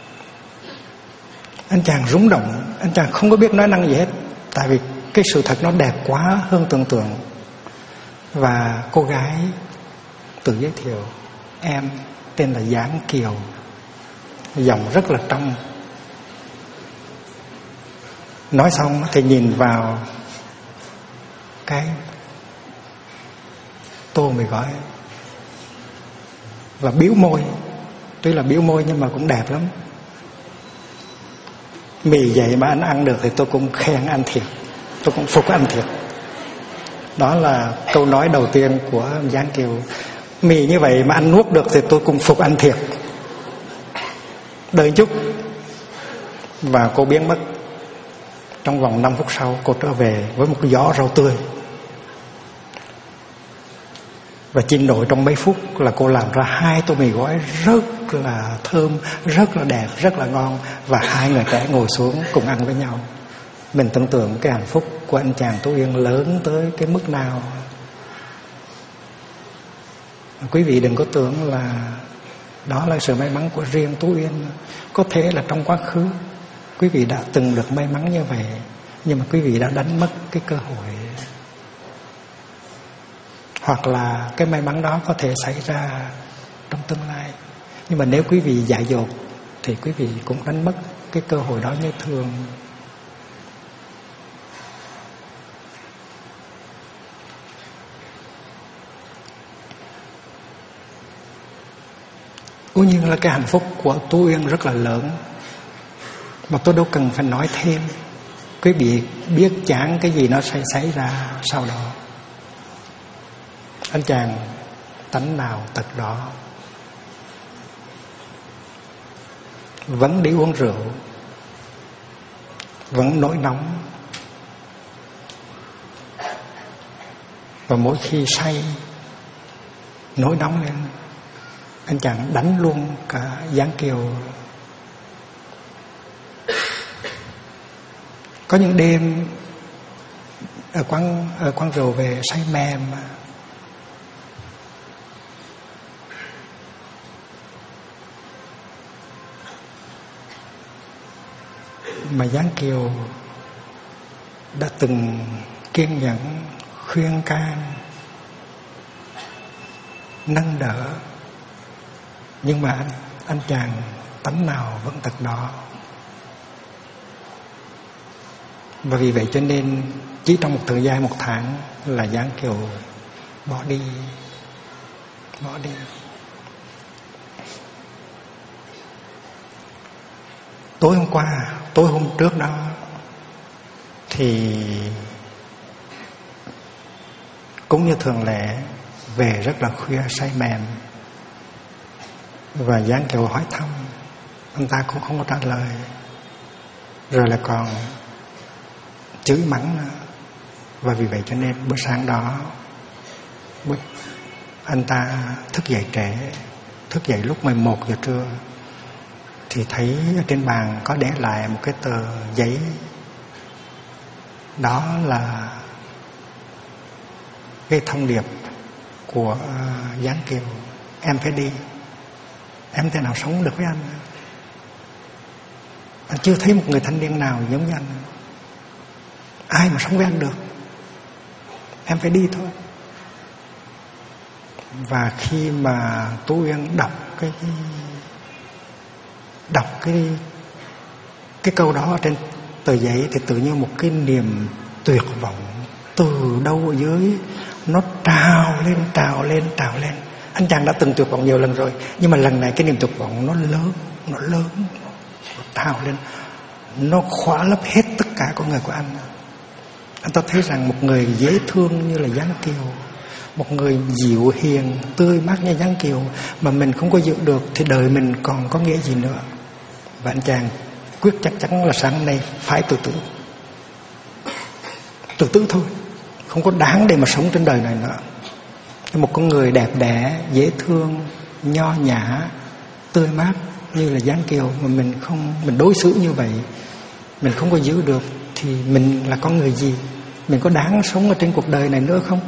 Anh chàng rung động, anh chàng không có biết nói năng gì hết, tại vì cái sự thật nó đẹp quá hơn tưởng tượng. Và cô gái tự giới thiệu: em tên là Giáng Kiều. Giọng rất là trong. Nói xong thì nhìn vào cái tô mì gói và bĩu môi. Tuy là bĩu môi nhưng mà cũng đẹp lắm. Mì vậy mà anh ăn được thì tôi cũng khen anh thiệt, tôi cũng phục anh thiệt. Đó là câu nói đầu tiên của Giáng Kiều. Mì như vậy mà anh nuốt được thì tôi cũng phục anh thiệt. Đợi chút. Và cô biến mất. Trong vòng 5 phút sau cô trở về với một cái giỏ rau tươi. Và chỉ nội trong mấy phút là cô làm ra 2 tô mì gói rất là thơm, rất là đẹp, rất là ngon. Và 2 người trẻ ngồi xuống cùng ăn với nhau. Mình tưởng tượng cái hạnh phúc của anh chàng Tú Uyên lớn tới cái mức nào. Quý vị đừng có tưởng là đó là sự may mắn của riêng Tú Uyên. Có thể là trong quá khứ quý vị đã từng được may mắn như vậy, nhưng mà quý vị đã đánh mất cái cơ hội. Hoặc là cái may mắn đó có thể xảy ra trong tương lai. Nhưng mà nếu quý vị dại dột thì quý vị cũng đánh mất cái cơ hội đó như thường. Cố nhiên là cái hạnh phúc của Tú Uyên rất là lớn, mà tôi đâu cần phải nói thêm. Quý vị biết chẳng cái gì nó sẽ xảy ra sau đó. Anh chàng tánh nào tật đó, vẫn đi uống rượu, vẫn nổi nóng. Và mỗi khi say nổi nóng lên, anh chàng đánh luôn cả Giáng Kiều. Có những đêm ở quán rượu về say mềm, mà Giáng Kiều đã từng kiên nhẫn khuyên can, nâng đỡ, nhưng mà anh chàng tánh nào vẫn tật đó. Và vì vậy cho nên chỉ trong một thời gian 1 tháng là Giáng Kiều bỏ đi. Tối hôm trước đó thì cũng như thường lệ về rất là khuya say mềm. Và Giáng Kiều hỏi thăm, anh ta cũng không có trả lời. Rồi là còn chửi mắng nữa. Và vì vậy cho nên bữa sáng đó anh ta thức dậy trễ, thức dậy lúc 11 giờ trưa thì thấy ở trên bàn có để lại một cái tờ giấy. Đó là cái thông điệp của Giáng Kiều: em phải đi, em thế nào sống được với anh. Anh chưa thấy một người thanh niên nào giống như anh. Ai mà sống với anh được. Em phải đi thôi. Và khi mà Tú Uyên đọc cái câu đó trên tờ giấy thì tự nhiên một cái niềm tuyệt vọng từ đâu ở dưới nó trào lên. Anh chàng đã từng tuyệt vọng nhiều lần rồi, nhưng mà lần này cái niềm tuyệt vọng nó lớn, nó trào lên, nó khóa lấp hết tất cả con người của anh. Anh ta thấy rằng một người dễ thương như là Giáng Kiều, một người dịu hiền tươi mát như Giáng Kiều mà mình không có giữ được thì đời mình còn có nghĩa gì nữa. Và anh chàng quyết chắc chắn là sáng nay phải tự tử thôi, không có đáng để mà sống trên đời này nữa. Một con người đẹp đẽ, dễ thương, nho nhã, tươi mát như là Giáng Kiều mà mình đối xử như vậy, mình không có giữ được thì mình là con người gì? Mình có đáng sống ở trên cuộc đời này nữa không?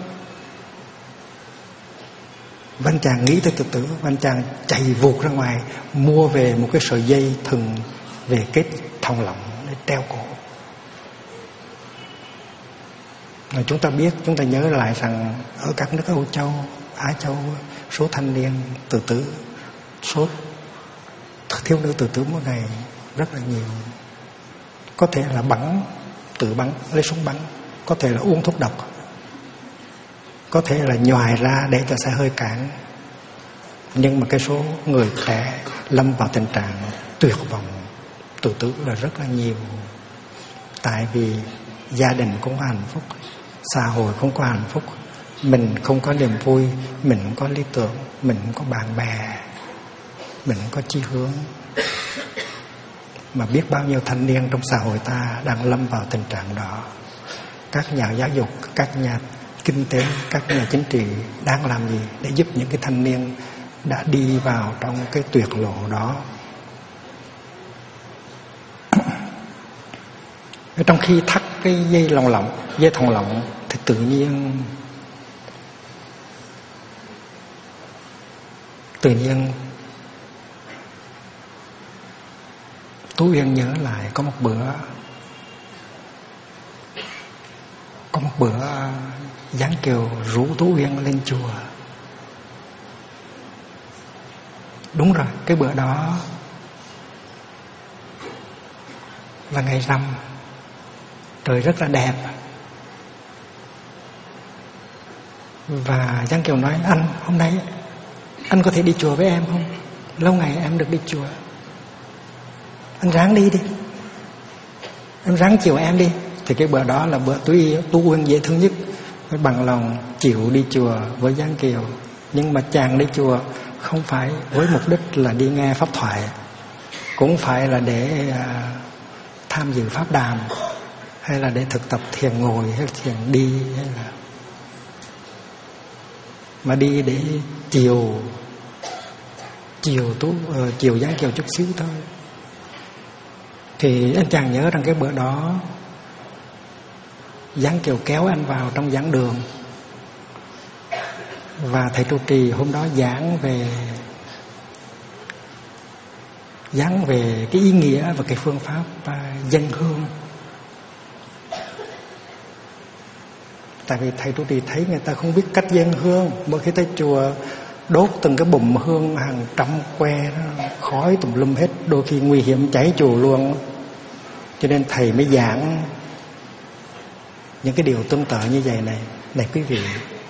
Và anh chàng nghĩ tới tự tử, và anh chàng chạy vụt ra ngoài mua về một cái sợi dây thừng về kết thòng lọng để treo cổ. Rồi chúng ta biết, chúng ta nhớ lại rằng ở các nước Âu Châu, Á Châu, số thanh niên tự tử, số thiếu nữ tự tử mỗi ngày rất là nhiều. Có thể là tự bắn, lấy súng bắn, có thể là uống thuốc độc, có thể là nhoài ra để cho xe hơi cản. Nhưng mà cái số người trẻ lâm vào tình trạng tuyệt vọng tự tử là rất là nhiều. Tại vì gia đình không có hạnh phúc, xã hội không có hạnh phúc, mình không có niềm vui, mình không có lý tưởng, mình không có bạn bè, mình không có chí hướng. Mà biết bao nhiêu thanh niên trong xã hội ta đang lâm vào tình trạng đó. Các nhà giáo dục, các nhà kinh tế, các nhà chính trị đang làm gì để giúp những cái thanh niên đã đi vào trong cái tuyệt lộ đó? Trong khi thắt cái dây thòng lọng thì tự nhiên Tú Uyên nhớ lại có một bữa Giáng Kiều rủ Tú Uyên lên chùa. Đúng rồi, cái bữa đó là ngày rằm, trời rất là đẹp. Và Giáng Kiều nói: anh, hôm nay anh có thể đi chùa với em không? Lâu ngày em được đi chùa. Anh ráng đi, em ráng chiều em đi. Thì cái bữa đó là bữa Tú Uyên dễ thương nhất, mới bằng lòng chịu đi chùa với Giáng Kiều. Nhưng mà chàng đi chùa không phải với mục đích là đi nghe pháp thoại, cũng phải là để tham dự pháp đàm, hay là để thực tập thiền ngồi, hay là thiền đi, hay là mà đi để chiều Giáng Kiều chút xíu thôi. Thì anh chàng nhớ rằng cái bữa đó Giáng Kiều kéo anh vào trong giảng đường, và thầy trụ trì hôm đó giảng về cái ý nghĩa và cái phương pháp dâng hương. Tại vì thầy trụ trì thấy người ta không biết cách dâng hương, mỗi khi tới chùa đốt từng cái bùm hương hàng trăm que, khói tùm lum hết, đôi khi nguy hiểm cháy chùa luôn. Cho nên thầy mới giảng những cái điều tương tự như vậy này quý vị.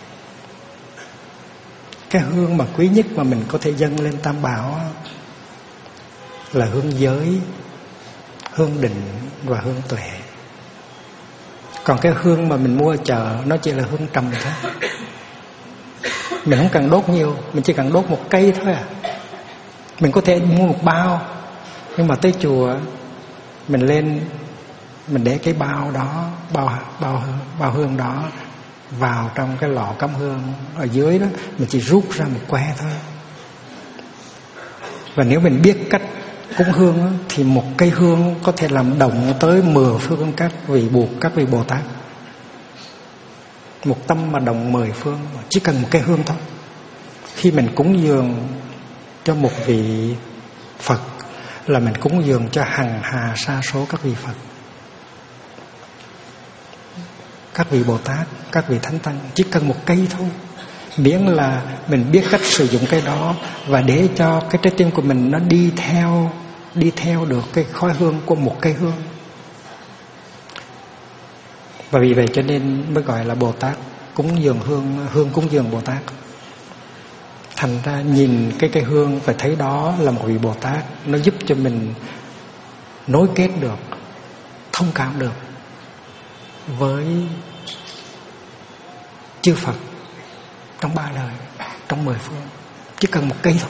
Cái hương mà quý nhất mà mình có thể dâng lên Tam Bảo là hương giới, hương định và hương tuệ. Còn cái hương mà mình mua ở chợ nó chỉ là hương trầm thôi. Mình không cần đốt nhiều, mình chỉ cần đốt một cây thôi à. Mình có thể mua một bao, nhưng mà tới chùa mình lên, mình để cái bao đó, bao hương đó vào trong cái lọ cắm hương ở dưới đó, mình chỉ rút ra một que thôi. Và nếu mình biết cách cúng hương thì một cây hương có thể làm động tới 10 phương các vị Bồ Tát. Một tâm mà động 10 phương, chỉ cần một cây hương thôi. Khi mình cúng dường cho một vị Phật là mình cúng dường cho hằng hà sa số các vị Phật, các vị Bồ Tát, các vị Thánh Tăng. Chỉ cần một cây thôi, miễn là mình biết cách sử dụng cây đó và để cho cái trái tim của mình nó đi theo được cái khói hương của một cây hương. Và vì vậy cho nên mới gọi là Bồ Tát cúng dường hương cúng dường Bồ Tát. Thành ra nhìn cái cây hương phải thấy đó là một vị Bồ Tát. Nó giúp cho mình nối kết được, thông cảm được với chư Phật trong 3 đời, trong 10 phương. Chỉ cần một cây thôi.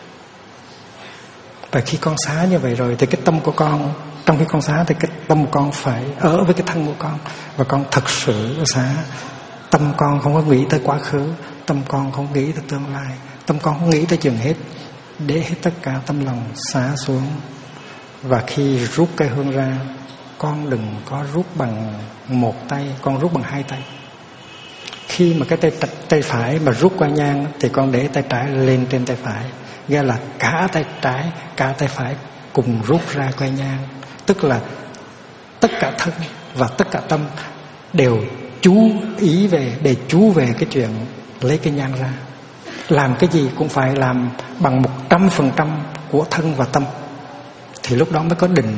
Và khi con xá như vậy rồi thì cái tâm của con, trong khi con xá thì cái tâm của con phải ở với cái thân của con. Và con thật sự xá. Tâm con không có nghĩ tới quá khứ, tâm con không nghĩ tới tương lai, tâm con không nghĩ tới chừng hết. Để hết tất cả tâm lòng xá xuống. Và khi rút cây hương ra, con đừng có rút bằng một tay, con rút bằng 2 tay. Khi mà cái tay phải mà rút qua nhang thì con để tay trái lên trên tay phải, nghĩa là cả tay trái cả tay phải cùng rút ra qua nhang. Tức là tất cả thân và tất cả tâm đều chú về cái chuyện lấy cái nhang ra. Làm cái gì cũng phải làm bằng 100% của thân và tâm, thì lúc đó mới có định.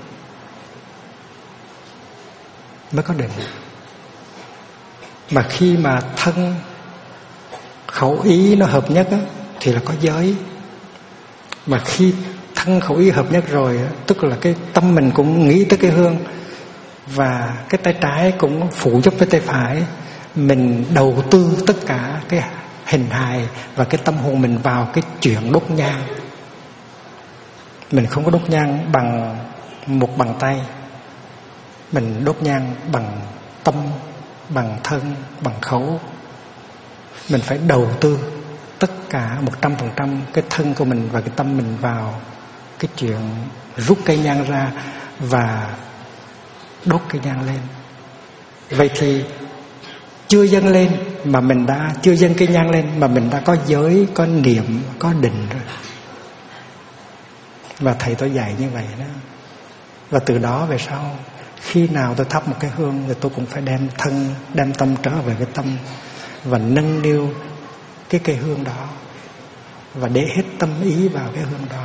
Mà khi mà thân khẩu ý nó hợp nhất á, thì là có giới. Mà khi thân khẩu ý hợp nhất rồi á, tức là cái tâm mình cũng nghĩ tới cái hương, và cái tay trái cũng phụ giúp với tay phải. Mình đầu tư tất cả cái hình hài và cái tâm hồn mình vào cái chuyện đốt nhang. Mình không có đốt nhang bằng một bàn tay, mình đốt nhang bằng tâm, bằng thân, bằng khẩu. Mình phải đầu tư tất cả 100% cái thân của mình và cái tâm mình vào cái chuyện rút cây nhang ra và đốt cây nhang lên. Vậy thì chưa dâng lên mà mình đã chưa dâng cây nhang lên mà mình đã có giới, có niệm, có định rồi. Và thầy tôi dạy như vậy đó. Và từ đó về sau, khi nào tôi thắp một cái hương thì tôi cũng phải đem thân, đem tâm trở về cái tâm và nâng niu cái cây hương đó và để hết tâm ý vào cái hương đó.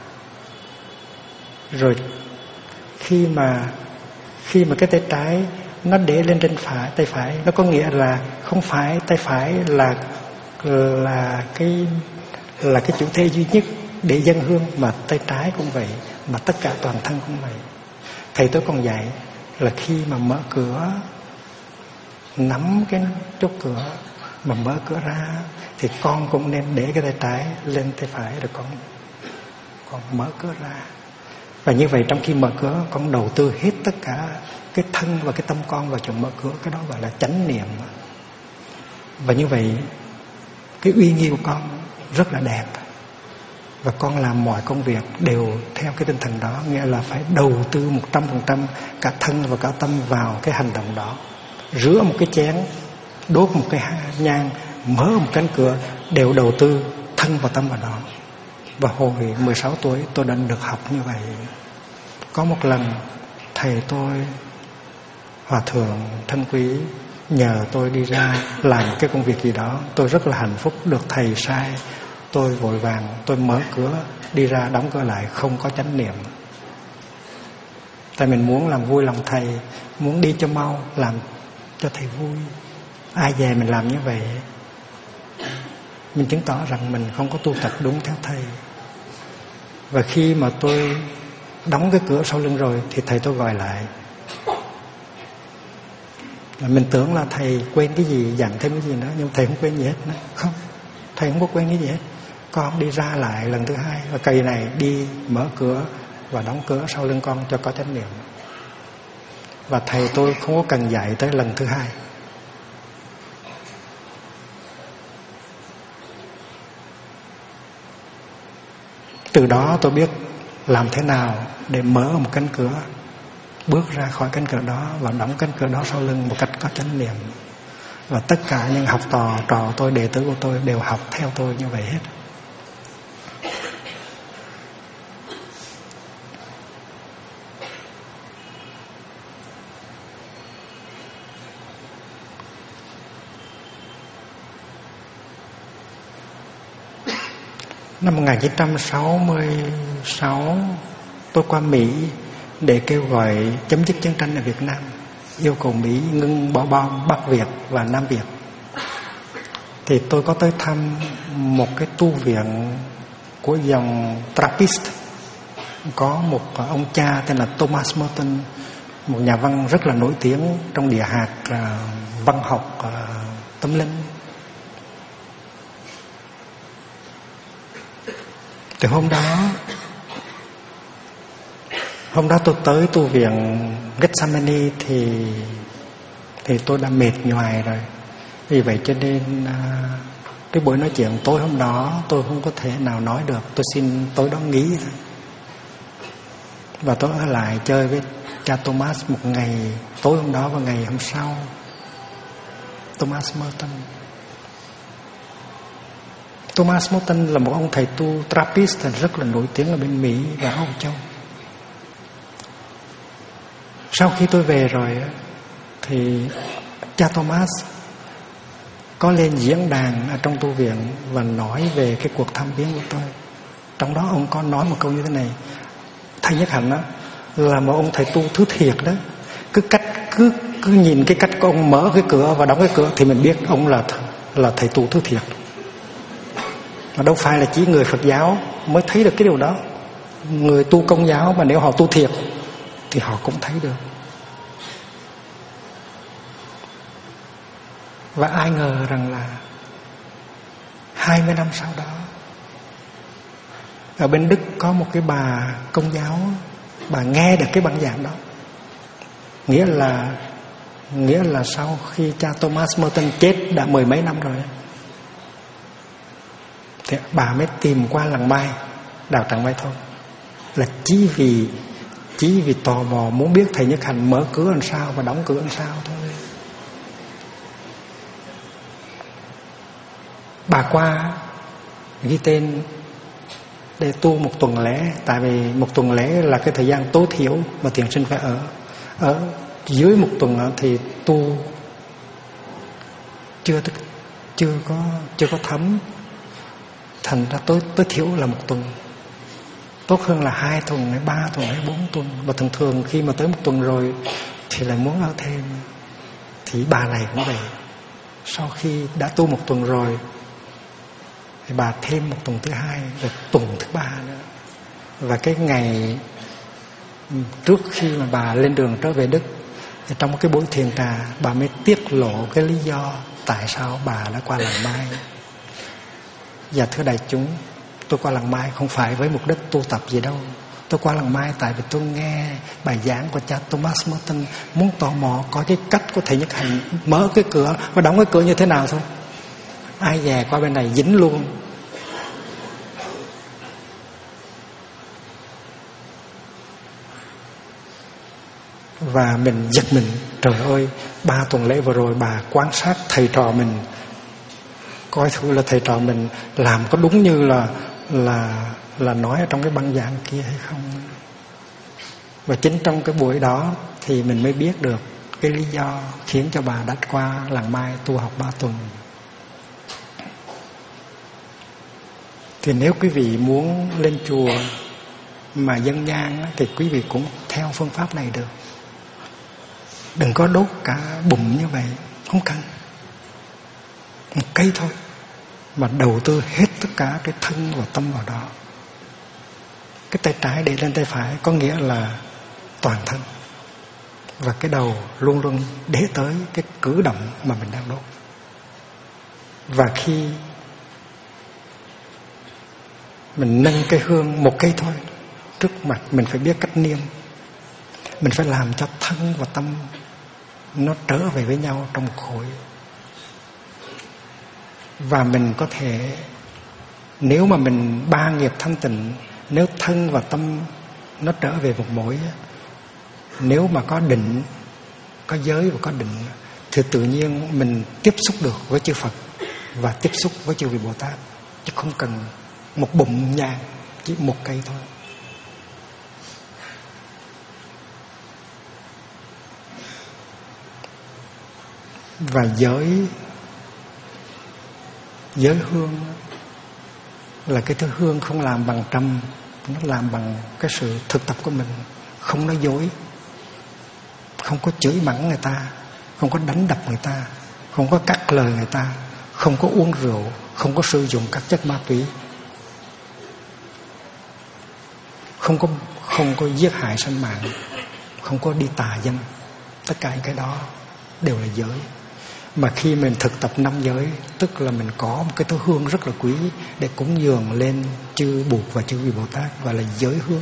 Rồi khi mà cái tay trái nó để lên trên tay phải, nó có nghĩa là không phải tay phải là cái chủ thể duy nhất để dâng hương, mà tay trái cũng vậy, mà tất cả toàn thân cũng vậy. Thầy tôi còn dạy là khi mà mở cửa, nắm cái chốt cửa mà mở cửa ra thì con cũng nên để cái tay trái lên tay phải rồi con mở cửa ra. Và như vậy trong khi mở cửa, con đầu tư hết tất cả cái thân và cái tâm con vào chuyện mở cửa. Cái đó gọi là chánh niệm. Và như vậy cái uy nghi của con rất là đẹp. Và con làm mọi công việc đều theo cái tinh thần đó. Nghĩa là phải đầu tư 100% cả thân và cả tâm vào cái hành động đó. Rửa một cái chén, đốt một cái nhang, mở một cánh cửa, đều đầu tư thân và tâm vào đó. Và hồi 16 tuổi tôi đã được học như vậy. Có một lần thầy tôi, Hòa thượng thân quý, nhờ tôi đi ra làm cái công việc gì đó. Tôi rất là hạnh phúc được thầy sai. Tôi vội vàng tôi mở cửa đi ra, đóng cửa lại, không có chánh niệm. Tại mình muốn làm vui lòng thầy, muốn đi cho mau, làm cho thầy vui. Ai về mình làm như vậy, mình chứng tỏ rằng mình không có tu tập đúng theo thầy. Và khi mà tôi đóng cái cửa sau lưng rồi thì thầy tôi gọi lại. Mình tưởng là thầy quên cái gì, dặn thêm cái gì nữa, nhưng thầy không quên gì hết. Không, thầy không có quên cái gì hết. Con đi ra lại lần thứ hai, và cây này đi mở cửa và đóng cửa sau lưng con cho có chánh niệm. Và thầy tôi không có cần dạy tới lần thứ hai. Từ đó tôi biết làm thế nào để mở một cánh cửa, bước ra khỏi cánh cửa đó và đóng cánh cửa đó sau lưng một cách có chánh niệm. Và tất cả những học trò tôi, đệ tử của tôi đều học theo tôi như vậy hết. Năm 1966, tôi qua Mỹ để kêu gọi chấm dứt chiến tranh ở Việt Nam, yêu cầu Mỹ ngưng bỏ bom Bắc Việt và Nam Việt. Thì tôi có tới thăm một cái tu viện của dòng Trappist. Có một ông cha tên là Thomas Merton, một nhà văn rất là nổi tiếng trong địa hạt văn học tâm linh. Từ hôm đó tôi tới tu viện Gethsemane thì tôi đã mệt nhoài rồi. Vì vậy cho nên cái buổi nói chuyện tối hôm đó tôi không có thể nào nói được. Tôi xin tối đó nghỉ thôi. Và tôi ở lại chơi với cha Thomas một ngày, tối hôm đó và ngày hôm sau. Thomas Merton là một ông thầy tu Trappist rất là nổi tiếng ở bên Mỹ và Âu Châu. Sau khi tôi về rồi thì cha Thomas có lên diễn đàn ở trong tu viện và nói về cái cuộc thăm viếng của tôi. Trong đó ông có nói một câu như thế này: thầy Nhất Hạnh đó là một ông thầy tu thứ thiệt đó. Cứ nhìn cái cách của ông mở cái cửa và đóng cái cửa thì mình biết ông là thầy tu thứ thiệt. Mà đâu phải là chỉ người Phật giáo mới thấy được cái điều đó. Người tu Công giáo mà nếu họ tu thiệt thì họ cũng thấy được. Và ai ngờ rằng là 20 năm sau đó, ở bên Đức có một cái bà Công giáo, bà nghe được cái băng giảng đó. Nghĩa là sau khi cha Thomas Merton chết đã 10 mấy năm rồi, thì bà mới tìm qua làng Mai, đạo Tràng Mai Thôn, là chỉ vì tò mò muốn biết thầy Nhất Hạnh mở cửa làm sao và đóng cửa làm sao thôi. Bà qua ghi tên để tu một tuần lễ, tại vì một tuần lễ là cái thời gian tối thiểu mà thiền sinh phải ở dưới một tuần thì tu chưa có thấm. Thành ra tối thiểu là một tuần, tốt hơn là 2 tuần hay 3 tuần hay 4 tuần. Và thường khi mà tới một tuần rồi thì lại muốn ở thêm. Thì bà này cũng vậy, sau khi đã tu một tuần rồi thì bà thêm một tuần thứ 2 rồi tuần thứ 3 nữa. Và cái ngày trước khi mà bà lên đường trở về Đức thì trong cái buổi thiền trà bà mới tiết lộ cái lý do tại sao bà đã qua làng Mai. Và thưa đại chúng, tôi qua làng Mai không phải với mục đích tu tập gì đâu. Tôi qua làng Mai tại vì tôi nghe bài giảng của cha Thomas Merton, muốn tò mò coi cái cách của thầy Nhất Hạnh mở cái cửa và đóng cái cửa như thế nào thôi. Ai dè qua bên này dính luôn. Và mình giật mình, trời ơi, 3 tuần lễ vừa rồi bà quan sát thầy trò mình, coi thử là thầy trò mình làm có đúng như là nói ở trong cái băng giảng kia hay không. Và chính trong cái buổi đó thì mình mới biết được cái lý do khiến cho bà đã qua làng Mai tu học 3 tuần. Thì nếu quý vị muốn lên chùa mà dâng nhang thì quý vị cũng theo phương pháp này được. Đừng có đốt cả bùm như vậy, không cần. Một cây thôi, mà đầu tư hết tất cả cái thân và tâm vào đó. Cái tay trái để lên tay phải có nghĩa là toàn thân. Và cái đầu luôn luôn để tới cái cử động mà mình đang đốt. Và khi mình nâng cái hương một cây thôi trước mặt, mình phải biết cách niêm. Mình phải làm cho thân và tâm nó trở về với nhau trong một khối. Và mình có thể, nếu mà mình 3 nghiệp thanh tịnh, Nếu thân và tâm nó trở về một mối, nếu mà có định, có giới và có định, thì tự nhiên mình tiếp xúc được với chư Phật và tiếp xúc với chư vị Bồ Tát, chứ không cần một bụng nhang, chỉ một cây thôi. Và giới hương là cái thứ hương không làm bằng trầm, nó làm bằng cái sự thực tập của mình, không nói dối, không có chửi mắng người ta, không có đánh đập người ta, không có cắt lời người ta, không có uống rượu, không có sử dụng các chất ma túy, không có giết hại sinh mạng, không có đi tà dâm. Tất cả những cái đó đều là giới. Mà khi mình thực tập 5 giới, tức là mình có một cái thứ hương rất là quý để cúng dường lên chư Bụt và chư vị Bồ Tát, gọi là giới hương.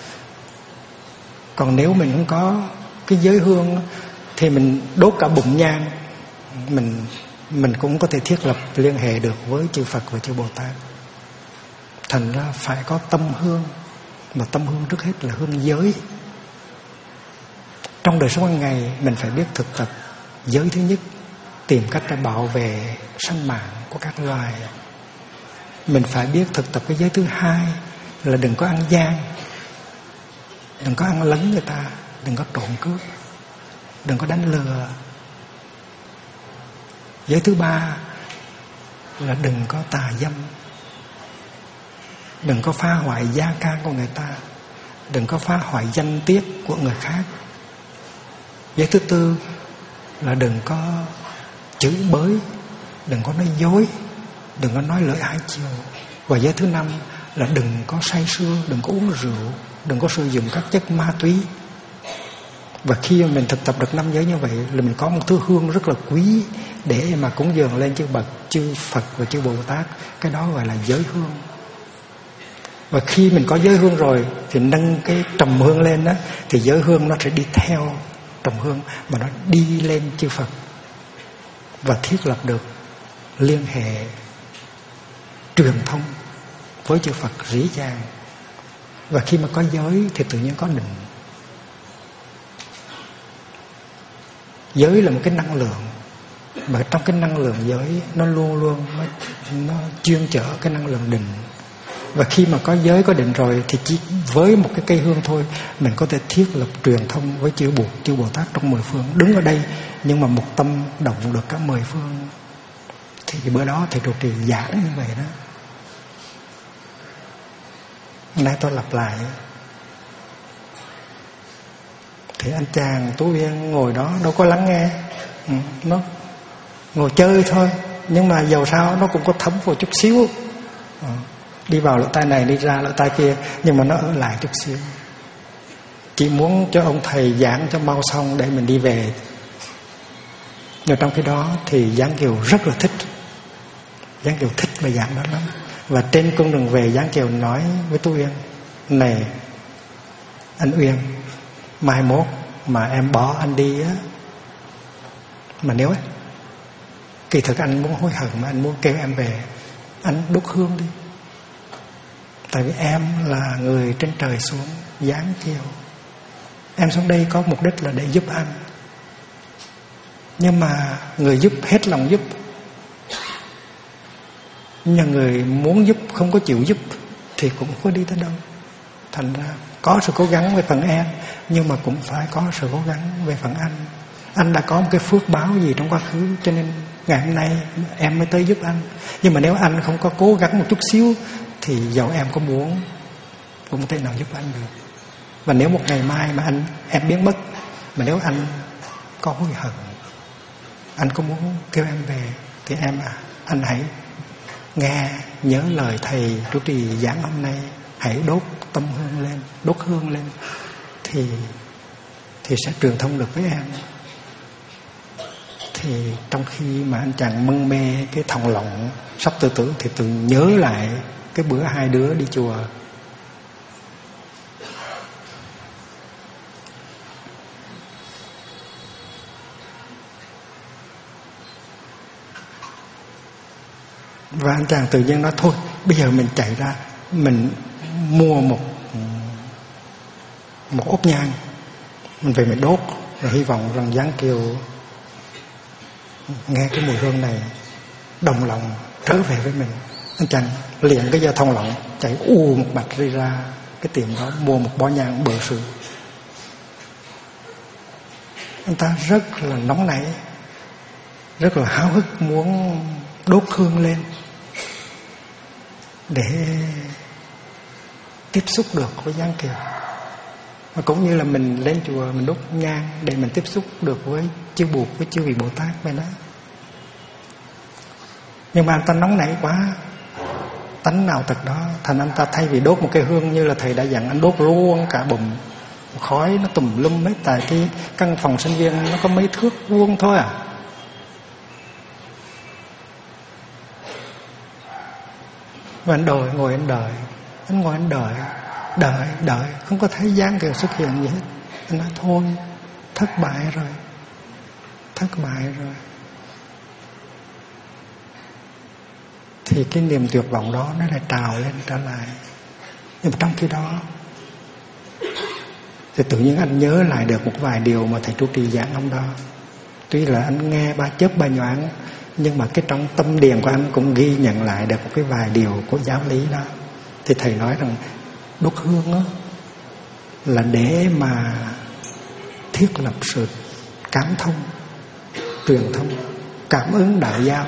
Còn nếu mình không có cái giới hương thì mình đốt cả bụng nhang, mình cũng có thể thiết lập liên hệ được với chư Phật và chư Bồ Tát. Thành ra phải có tâm hương, mà tâm hương trước hết là hương giới. Trong đời sống hàng ngày mình phải biết thực tập giới thứ nhất, tìm cách để bảo vệ sinh mạng của các loài. Mình phải biết thực tập cái giới thứ hai là đừng có ăn gian, đừng có ăn lấn người ta, đừng có trộm cướp, đừng có đánh lừa. Giới thứ ba là đừng có tà dâm, đừng có phá hoại gia can của người ta, đừng có phá hoại danh tiết của người khác. Giới thứ tư là đừng có chửi bới, đừng có nói dối, đừng có nói lời hai chiều. Và giới thứ năm là đừng có say sưa, đừng có uống rượu, đừng có sử dụng các chất ma túy. Và khi mình thực tập được 5 giới như vậy là mình có một thứ hương rất là quý để mà cúng dường lên chư bậc, chư Phật và chư Bồ Tát. Cái đó gọi là giới hương. Và khi mình có giới hương rồi thì nâng cái trầm hương lên đó, thì giới hương nó sẽ đi theo trầm hương mà nó đi lên chư Phật và thiết lập được liên hệ truyền thông với chư Phật dễ dàng. Và khi mà có giới thì tự nhiên có định. Giới là một cái năng lượng, mà trong cái năng lượng giới nó luôn luôn nó chuyên chở cái năng lượng định. Và khi mà có giới có định rồi thì chỉ với một cái cây hương thôi mình có thể thiết lập truyền thông với chư Bụt, chư Bồ Tát trong 10 phương. Đứng ở đây nhưng mà một tâm động được cả 10 phương. Thì bữa đó thầy trụ trì giảng như vậy đó. Nay tôi lặp lại. Thì anh chàng Tú Uyên ngồi đó đâu có lắng nghe, nó ngồi chơi thôi, nhưng mà dầu sao nó cũng có thấm vào chút xíu. Đi vào lỗ tai này, đi ra lỗ tai kia, nhưng mà nó ở lại chút xíu. Chỉ muốn cho ông thầy giảng cho mau xong để mình đi về. Nhưng trong cái đó thì Giáng Kiều rất là thích. Giáng Kiều thích bài giảng đó lắm. Và trên con đường về Giáng Kiều nói với Tú Uyên: này anh Uyên, mai mốt mà em bỏ anh đi á, mà nếu kỳ thực anh muốn hối hận mà anh muốn kêu em về, anh đốt hương đi. Tại vì em là người trên trời xuống Giáng Kiều, em xuống đây có mục đích là để giúp anh. Nhưng mà người giúp hết lòng giúp, nhưng người muốn giúp không có chịu giúp thì cũng không có đi tới đâu. Thành ra có sự cố gắng về phần em, nhưng mà cũng phải có sự cố gắng về phần anh. Anh đã có một cái phước báo gì trong quá khứ, cho nên ngày hôm nay em mới tới giúp anh. Nhưng mà nếu anh không có cố gắng một chút xíu thì dẫu em có muốn cũng không thể nào giúp anh được. Và nếu một ngày mai mà em biến mất, mà nếu anh có hối hận, anh có muốn kêu em về, thì anh hãy nghe nhớ lời thầy trụ trì giảng hôm nay, hãy đốt tâm hương lên, đốt hương lên, thì sẽ truyền thông được với em. Thì trong khi mà anh chàng mân mê cái thòng lọng sắp tự tử thì tự nhớ lại cái bữa hai đứa đi chùa. Và anh chàng tự nhiên nói thôi bây giờ mình chạy ra mình mua một ốp nhang, mình về mình đốt, và hy vọng rằng Giáng Kiều nghe cái mùi hương này đồng lòng trở về với mình. Anh chàng liền cái dây thông lọng chạy một mạch đi ra cái tiệm đó mua một bó nhang bự sự. Anh ta rất là nóng nảy, rất là háo hức muốn đốt hương lên để tiếp xúc được với Giáng Kiều. Mà cũng như là mình lên chùa mình đốt nhang để mình tiếp xúc được với chư Bụt, với chư vị Bồ Tát vậy đó. Nhưng mà anh ta nóng nảy quá, tánh nào tật đó, thành anh ta thay vì đốt một cái hương như là thầy đã dặn, anh đốt luôn cả bụng, khói nó tùm lum hết. Tại cái căn phòng sinh viên nó có mấy thước vuông thôi à. Và anh ngồi anh đợi, không có thấy Giáng Kiều xuất hiện gì hết. Anh nói thôi, thất bại rồi. Thì cái niềm tuyệt vọng đó nó lại trào lên trở lại. Nhưng mà trong khi đó thì tự nhiên anh nhớ lại được một vài điều mà thầy trụ trì giảng hôm đó. Tuy là anh nghe ba chớp ba nhoáng, nhưng mà cái trong tâm điền của anh cũng ghi nhận lại được một cái vài điều của giáo lý đó. Thì thầy nói rằng đốt hương đó là để mà thiết lập sự cảm thông, truyền thông, cảm ứng đạo giao.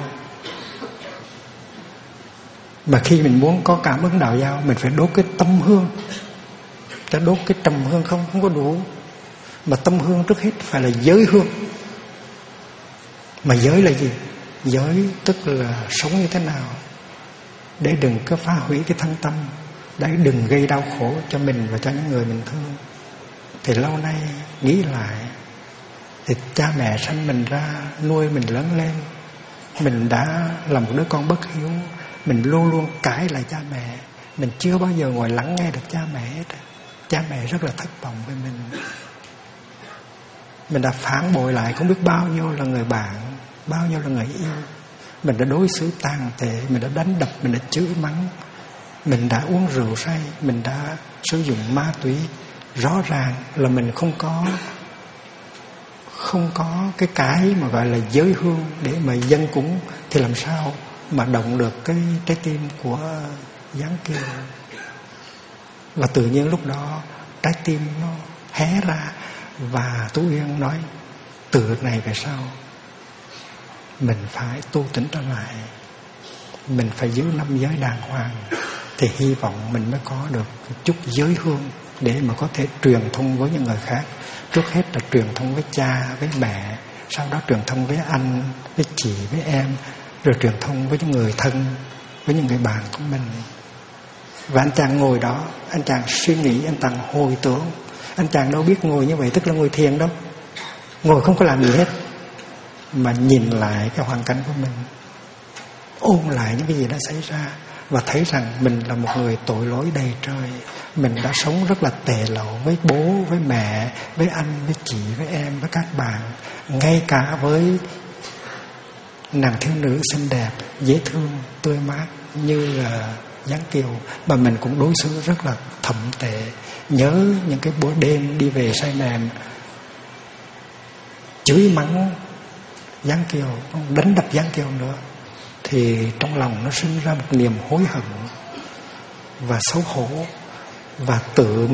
Mà khi mình muốn có cảm ứng đạo giao, mình phải đốt cái tâm hương. Ta đốt cái trầm hương không có đủ. Mà tâm hương trước hết phải là giới hương. Mà giới là gì? Giới tức là sống như thế nào để đừng có phá hủy cái thân tâm, để đừng gây đau khổ cho mình và cho những người mình thương. Thì lâu nay nghĩ lại, thì cha mẹ sanh mình ra, nuôi mình lớn lên, mình đã là một đứa con bất hiếu. Mình luôn luôn cãi lại cha mẹ, mình chưa bao giờ ngồi lắng nghe được cha mẹ hết. Cha mẹ rất là thất vọng với mình. Mình đã phản bội lại không biết bao nhiêu là người bạn, bao nhiêu là người yêu. Mình đã đối xử tàn tệ, mình đã đánh đập, mình đã chửi mắng, mình đã uống rượu say, mình đã sử dụng ma túy. Rõ ràng là mình không có cái mà gọi là giới hương để mà dâng cúng. Thì làm sao mà động được cái trái tim của Giáng Kiều? Và tự nhiên lúc đó trái tim nó hé ra. Và Tú Uyên nói, từ này về sau mình phải tu tỉnh trở lại, mình phải giữ 5 giới đàng hoàng, thì hy vọng mình mới có được chút giới hương để mà có thể truyền thông với những người khác. Trước hết là truyền thông với cha, với mẹ, sau đó truyền thông với anh, với chị, với em, rồi truyền thông với những người thân, với những người bạn của mình. Và anh chàng ngồi đó, anh chàng suy nghĩ, anh chàng hồi tưởng. Anh chàng đâu biết ngồi như vậy tức là ngồi thiền đâu, ngồi không có làm gì hết, mà nhìn lại cái hoàn cảnh của mình, ôn lại những cái gì đã xảy ra, và thấy rằng mình là một người tội lỗi đầy trời. Mình đã sống rất là tệ lậu với bố, với mẹ, với anh, với chị, với em, với các bạn, ngay cả với nàng thiếu nữ xinh đẹp, dễ thương, tươi mát như là Giáng Kiều, mà mình cũng đối xử rất là thậm tệ. Nhớ những cái bữa đêm đi về say mềm, chửi mắng Giáng Kiều, đánh đập Giáng Kiều nữa, thì trong lòng nó sinh ra một niềm hối hận và xấu hổ. Và tự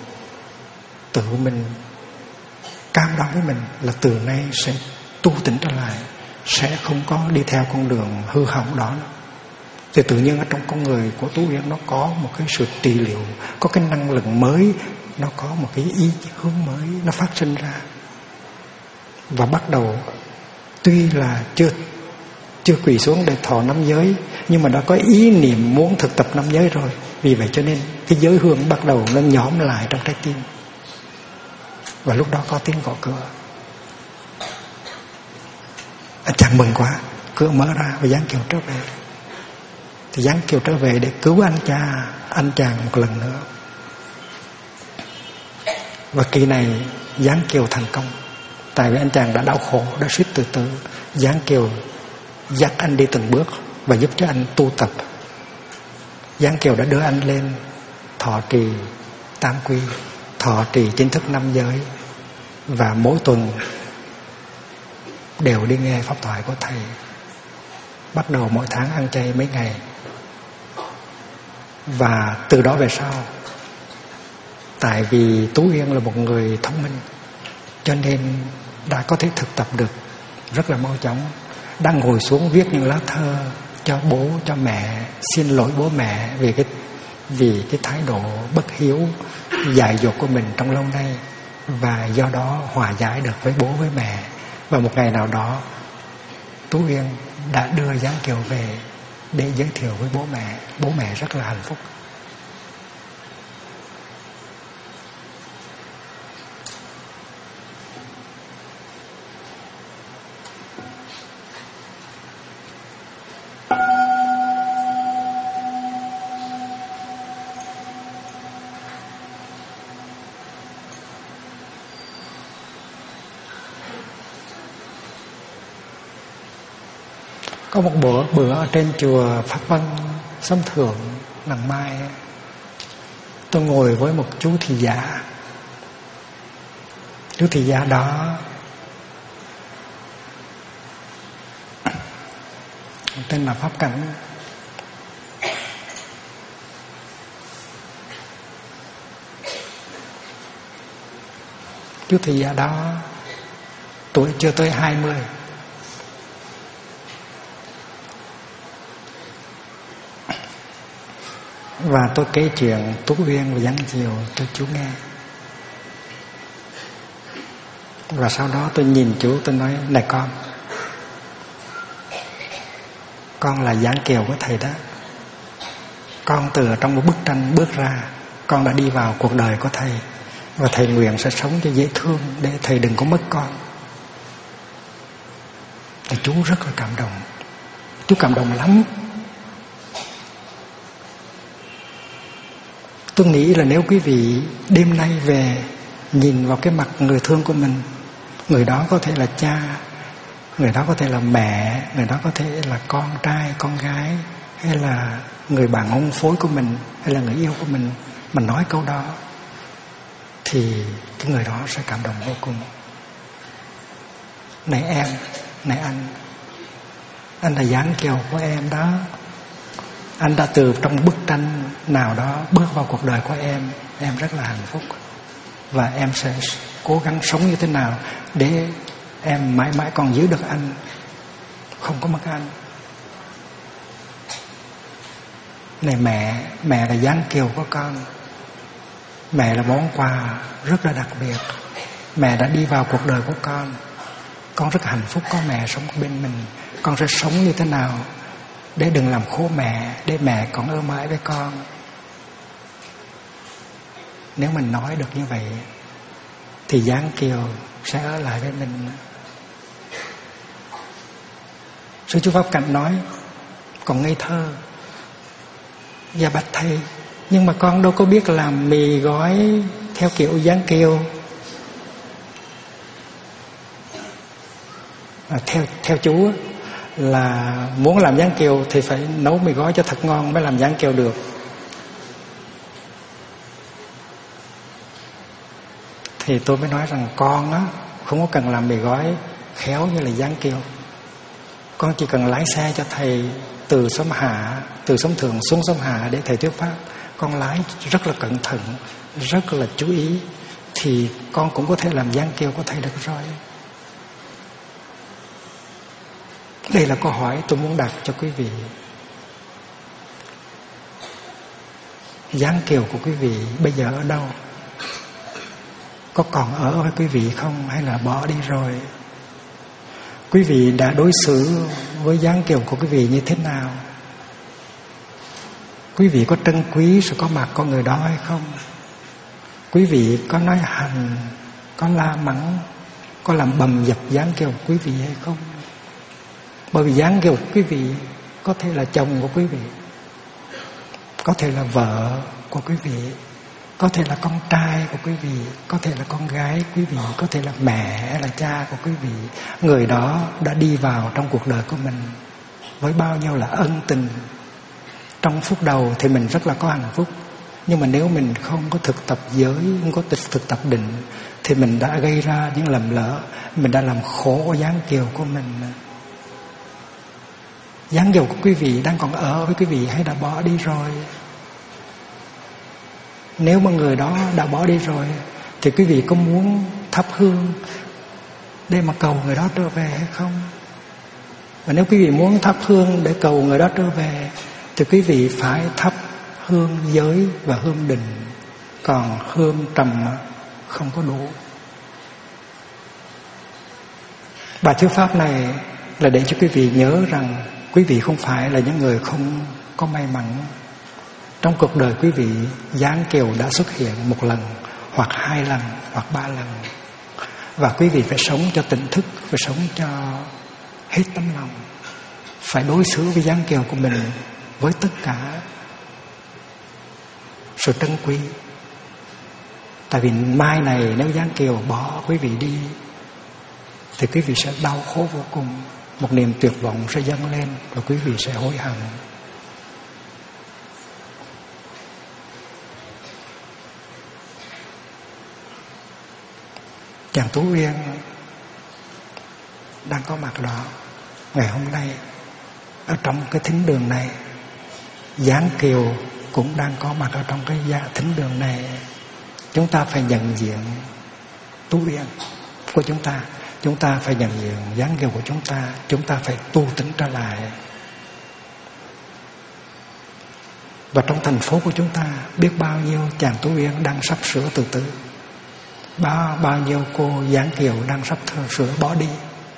mình cam đoan với mình là từ nay sẽ tu tỉnh trở lại, sẽ không có đi theo con đường hư hỏng đó nữa. Thì tự nhiên ở trong con người của Tú Uyên nó có một cái sự trị liệu, có cái năng lượng mới, nó có một cái ý hướng mới nó phát sinh ra. Và bắt đầu, tuy là chưa quỳ xuống để thọ 5 giới, nhưng mà đã có ý niệm muốn thực tập 5 giới rồi. Vì vậy cho nên cái giới hương bắt đầu nó nhóm lại trong trái tim. Và lúc đó có tiếng gõ cửa. Anh chàng mừng quá, cửa mở ra và Giáng Kiều trở về. Thì Giáng Kiều trở về để cứu anh chàng một lần nữa. Và kỳ này Giáng Kiều thành công. Tại vì anh chàng đã đau khổ, đã suýt tự tử. Giáng Kiều dắt anh đi từng bước và giúp cho anh tu tập. Giáng Kiều đã đưa anh lên thọ trì tam quy, thọ trì chính thức 5 giới, và mỗi tuần đều đi nghe pháp thoại của thầy. Bắt đầu mỗi tháng ăn chay mấy ngày. Và từ đó về sau, tại vì Tú Uyên là một người thông minh, cho nên đã có thể thực tập được rất là mau chóng. Đang ngồi xuống viết những lá thơ cho bố, cho mẹ, xin lỗi bố mẹ vì cái thái độ bất hiếu, dại dột của mình trong lâu nay, và do đó hòa giải được với bố với mẹ. Và một ngày nào đó, Tú Uyên đã đưa Giáng Kiều về để giới thiệu với bố mẹ. Bố mẹ rất là hạnh phúc. Có một bữa ở trên chùa Pháp Vân Sông Thượng Làng Mai, tôi ngồi với một chú thị giả. Chú thị giả đó tên là Pháp Cảnh. Chú thị giả đó tuổi chưa tới 20. Và tôi kể chuyện Tú Uyên và Giáng Kiều cho chú nghe. Và sau đó tôi nhìn chú, tôi nói: này con là Giáng Kiều của thầy đó. Con từ trong một bức tranh bước ra, con đã đi vào cuộc đời của thầy, và thầy nguyện sẽ sống cho dễ thương để thầy đừng có mất con. Thì chú rất là cảm động. Chú cảm động lắm. Tôi nghĩ là nếu quý vị đêm nay về nhìn vào cái mặt người thương của mình, người đó có thể là cha, người đó có thể là mẹ, người đó có thể là con trai, con gái, hay là người bạn hôn phối của mình, hay là người yêu của mình nói câu đó, thì cái người đó sẽ cảm động vô cùng. Này em, này anh là Giáng Kiều của em đó. Anh đã từ trong bức tranh nào đó bước vào cuộc đời của em rất là hạnh phúc. Và em sẽ cố gắng sống như thế nào để em mãi mãi còn giữ được anh, không có mất anh. Này mẹ là Giáng Kiều của con. Mẹ là món quà rất là đặc biệt. Mẹ đã đi vào cuộc đời của con rất hạnh phúc có mẹ sống bên mình. Con sẽ sống như thế nào để đừng làm khổ mẹ, để mẹ còn ở mãi với con. Nếu mình nói được như vậy thì Giáng Kiều sẽ ở lại với mình. Sư chú Pháp Cảnh nói: còn ngây thơ. Dạ bạch thầy, nhưng mà con đâu có biết làm mì gói theo kiểu Giáng Kiều. Theo chú là muốn làm Giáng Kiều thì phải nấu mì gói cho thật ngon mới làm Giáng Kiều được. Thì tôi mới nói rằng con á không có cần làm mì gói khéo như là Giáng Kiều. Con chỉ cần lái xe cho thầy từ xóm Thượng xuống xóm Hạ để thầy thuyết pháp. Con lái rất là cẩn thận, rất là chú ý, thì con cũng có thể làm Giáng Kiều của thầy được rồi. Đây là câu hỏi tôi muốn đặt cho quý vị. Giáng Kiều của quý vị bây giờ ở đâu? Có còn ở với quý vị không, hay là bỏ đi rồi? Quý vị đã đối xử với Giáng Kiều của quý vị như thế nào? Quý vị có trân quý sự có mặt của người đó hay không? Quý vị có nói hành, có la mắng, có làm bầm dập Giáng Kiều của quý vị hay không? Bởi vì Giáng Kiều của quý vị có thể là chồng của quý vị, có thể là vợ của quý vị, có thể là con trai của quý vị, có thể là con gái quý vị, có thể là mẹ là cha của quý vị. Người đó đã đi vào trong cuộc đời của mình với bao nhiêu là ân tình, Trong phút đầu thì mình rất là có hạnh phúc, nhưng mà nếu mình không có thực tập giới, không có thực tập định, thì mình đã gây ra những lầm lỡ, mình đã làm khổ giáng kiều của mình. Giáng kiều của quý vị đang còn ở với quý vị hay đã bỏ đi rồi? Nếu mà người đó đã bỏ đi rồi thì quý vị có muốn thắp hương để mà cầu người đó trở về hay không? Và nếu quý vị muốn thắp hương để cầu người đó trở về thì quý vị phải thắp hương giới và hương định, còn hương trầm không có đủ. Bài thuyết pháp này là để cho quý vị nhớ rằng quý vị không phải là những người không có may mắn. Trong cuộc đời quý vị, giáng kiều đã xuất hiện một lần, hoặc 2 lần, hoặc 3 lần. Và quý vị phải sống cho tỉnh thức, phải sống cho hết tấm lòng, phải đối xử với giáng kiều của mình với tất cả sự trân quý. Tại vì mai này nếu giáng kiều bỏ quý vị đi thì quý vị sẽ đau khổ vô cùng, một niềm tuyệt vọng sẽ dâng lên và quý vị sẽ hối hận. Chàng Tú Uyên đang có mặt đó ngày hôm nay ở trong cái thính đường này. Giáng kiều cũng đang có mặt ở trong cái thính đường này. Chúng ta phải nhận diện Tú Uyên của chúng ta. Chúng ta phải nhận diện giáng kiều của chúng ta. Chúng ta phải tu tỉnh trở lại. Và trong thành phố của chúng ta, biết bao nhiêu chàng Tú Uyên đang sắp sửa tự tử, bao nhiêu cô giáng kiều đang sắp sửa bỏ đi.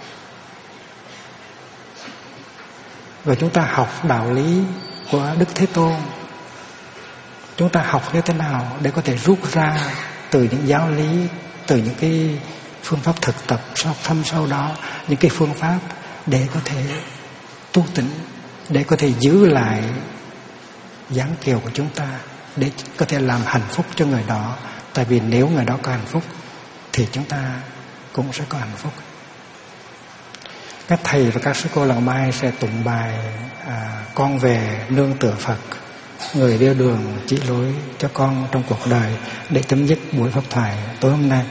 Và chúng ta học đạo lý của Đức Thế Tôn. Chúng ta học như thế nào để có thể rút ra từ những giáo lý, từ những cái phương pháp thực tập sau đó, những cái phương pháp để có thể tu tỉnh, để có thể giữ lại giáng kiều của chúng ta, để có thể làm hạnh phúc cho người đó. Tại vì nếu người đó có hạnh phúc thì chúng ta cũng sẽ có hạnh phúc. Các thầy và các sư cô lần mai sẽ tụng bài Con về nương tựa Phật, người đưa đường chỉ lối cho con trong cuộc đời, để chấm dứt buổi pháp thoại tối hôm nay.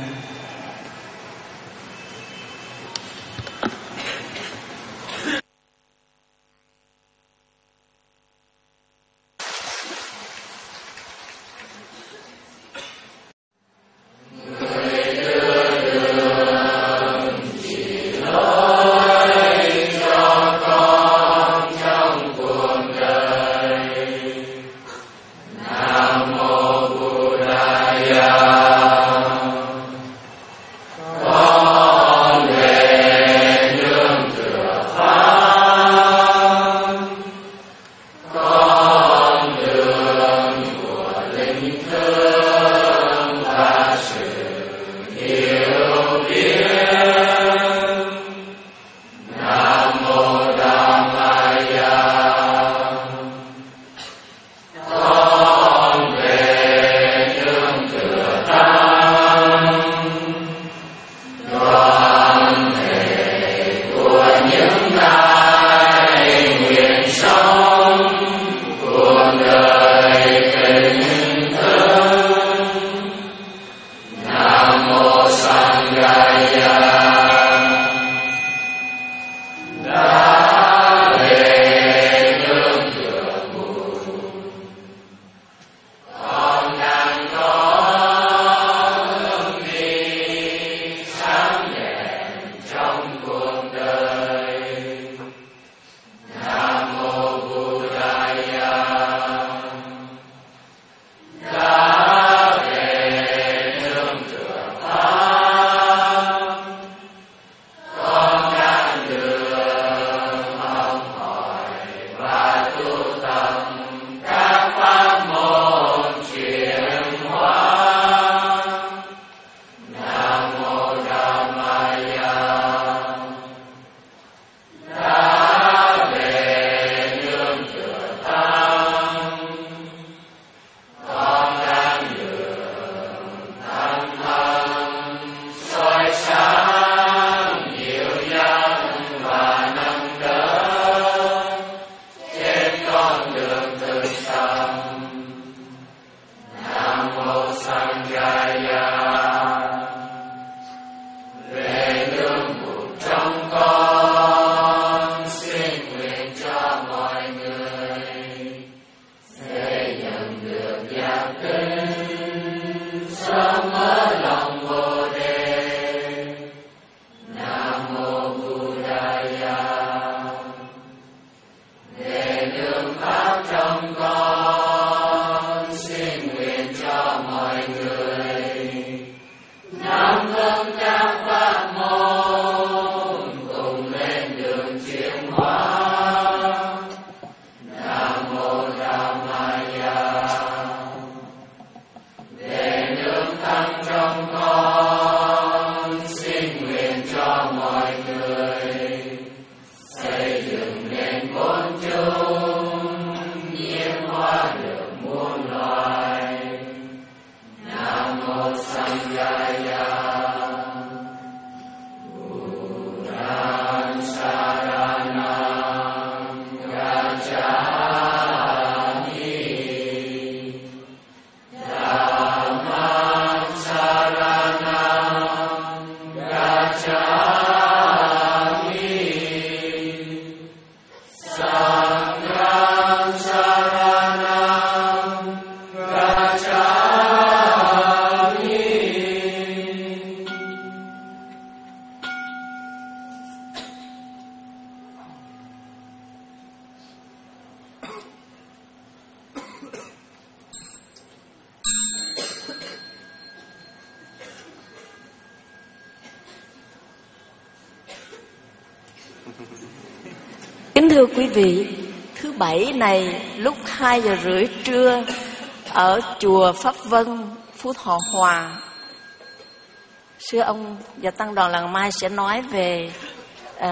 Kính thưa quý vị, thứ Bảy này lúc 2 giờ rưỡi trưa ở chùa Pháp Vân, Phú Thọ Hòa, sư ông và tăng đoàn Làng Mai sẽ nói về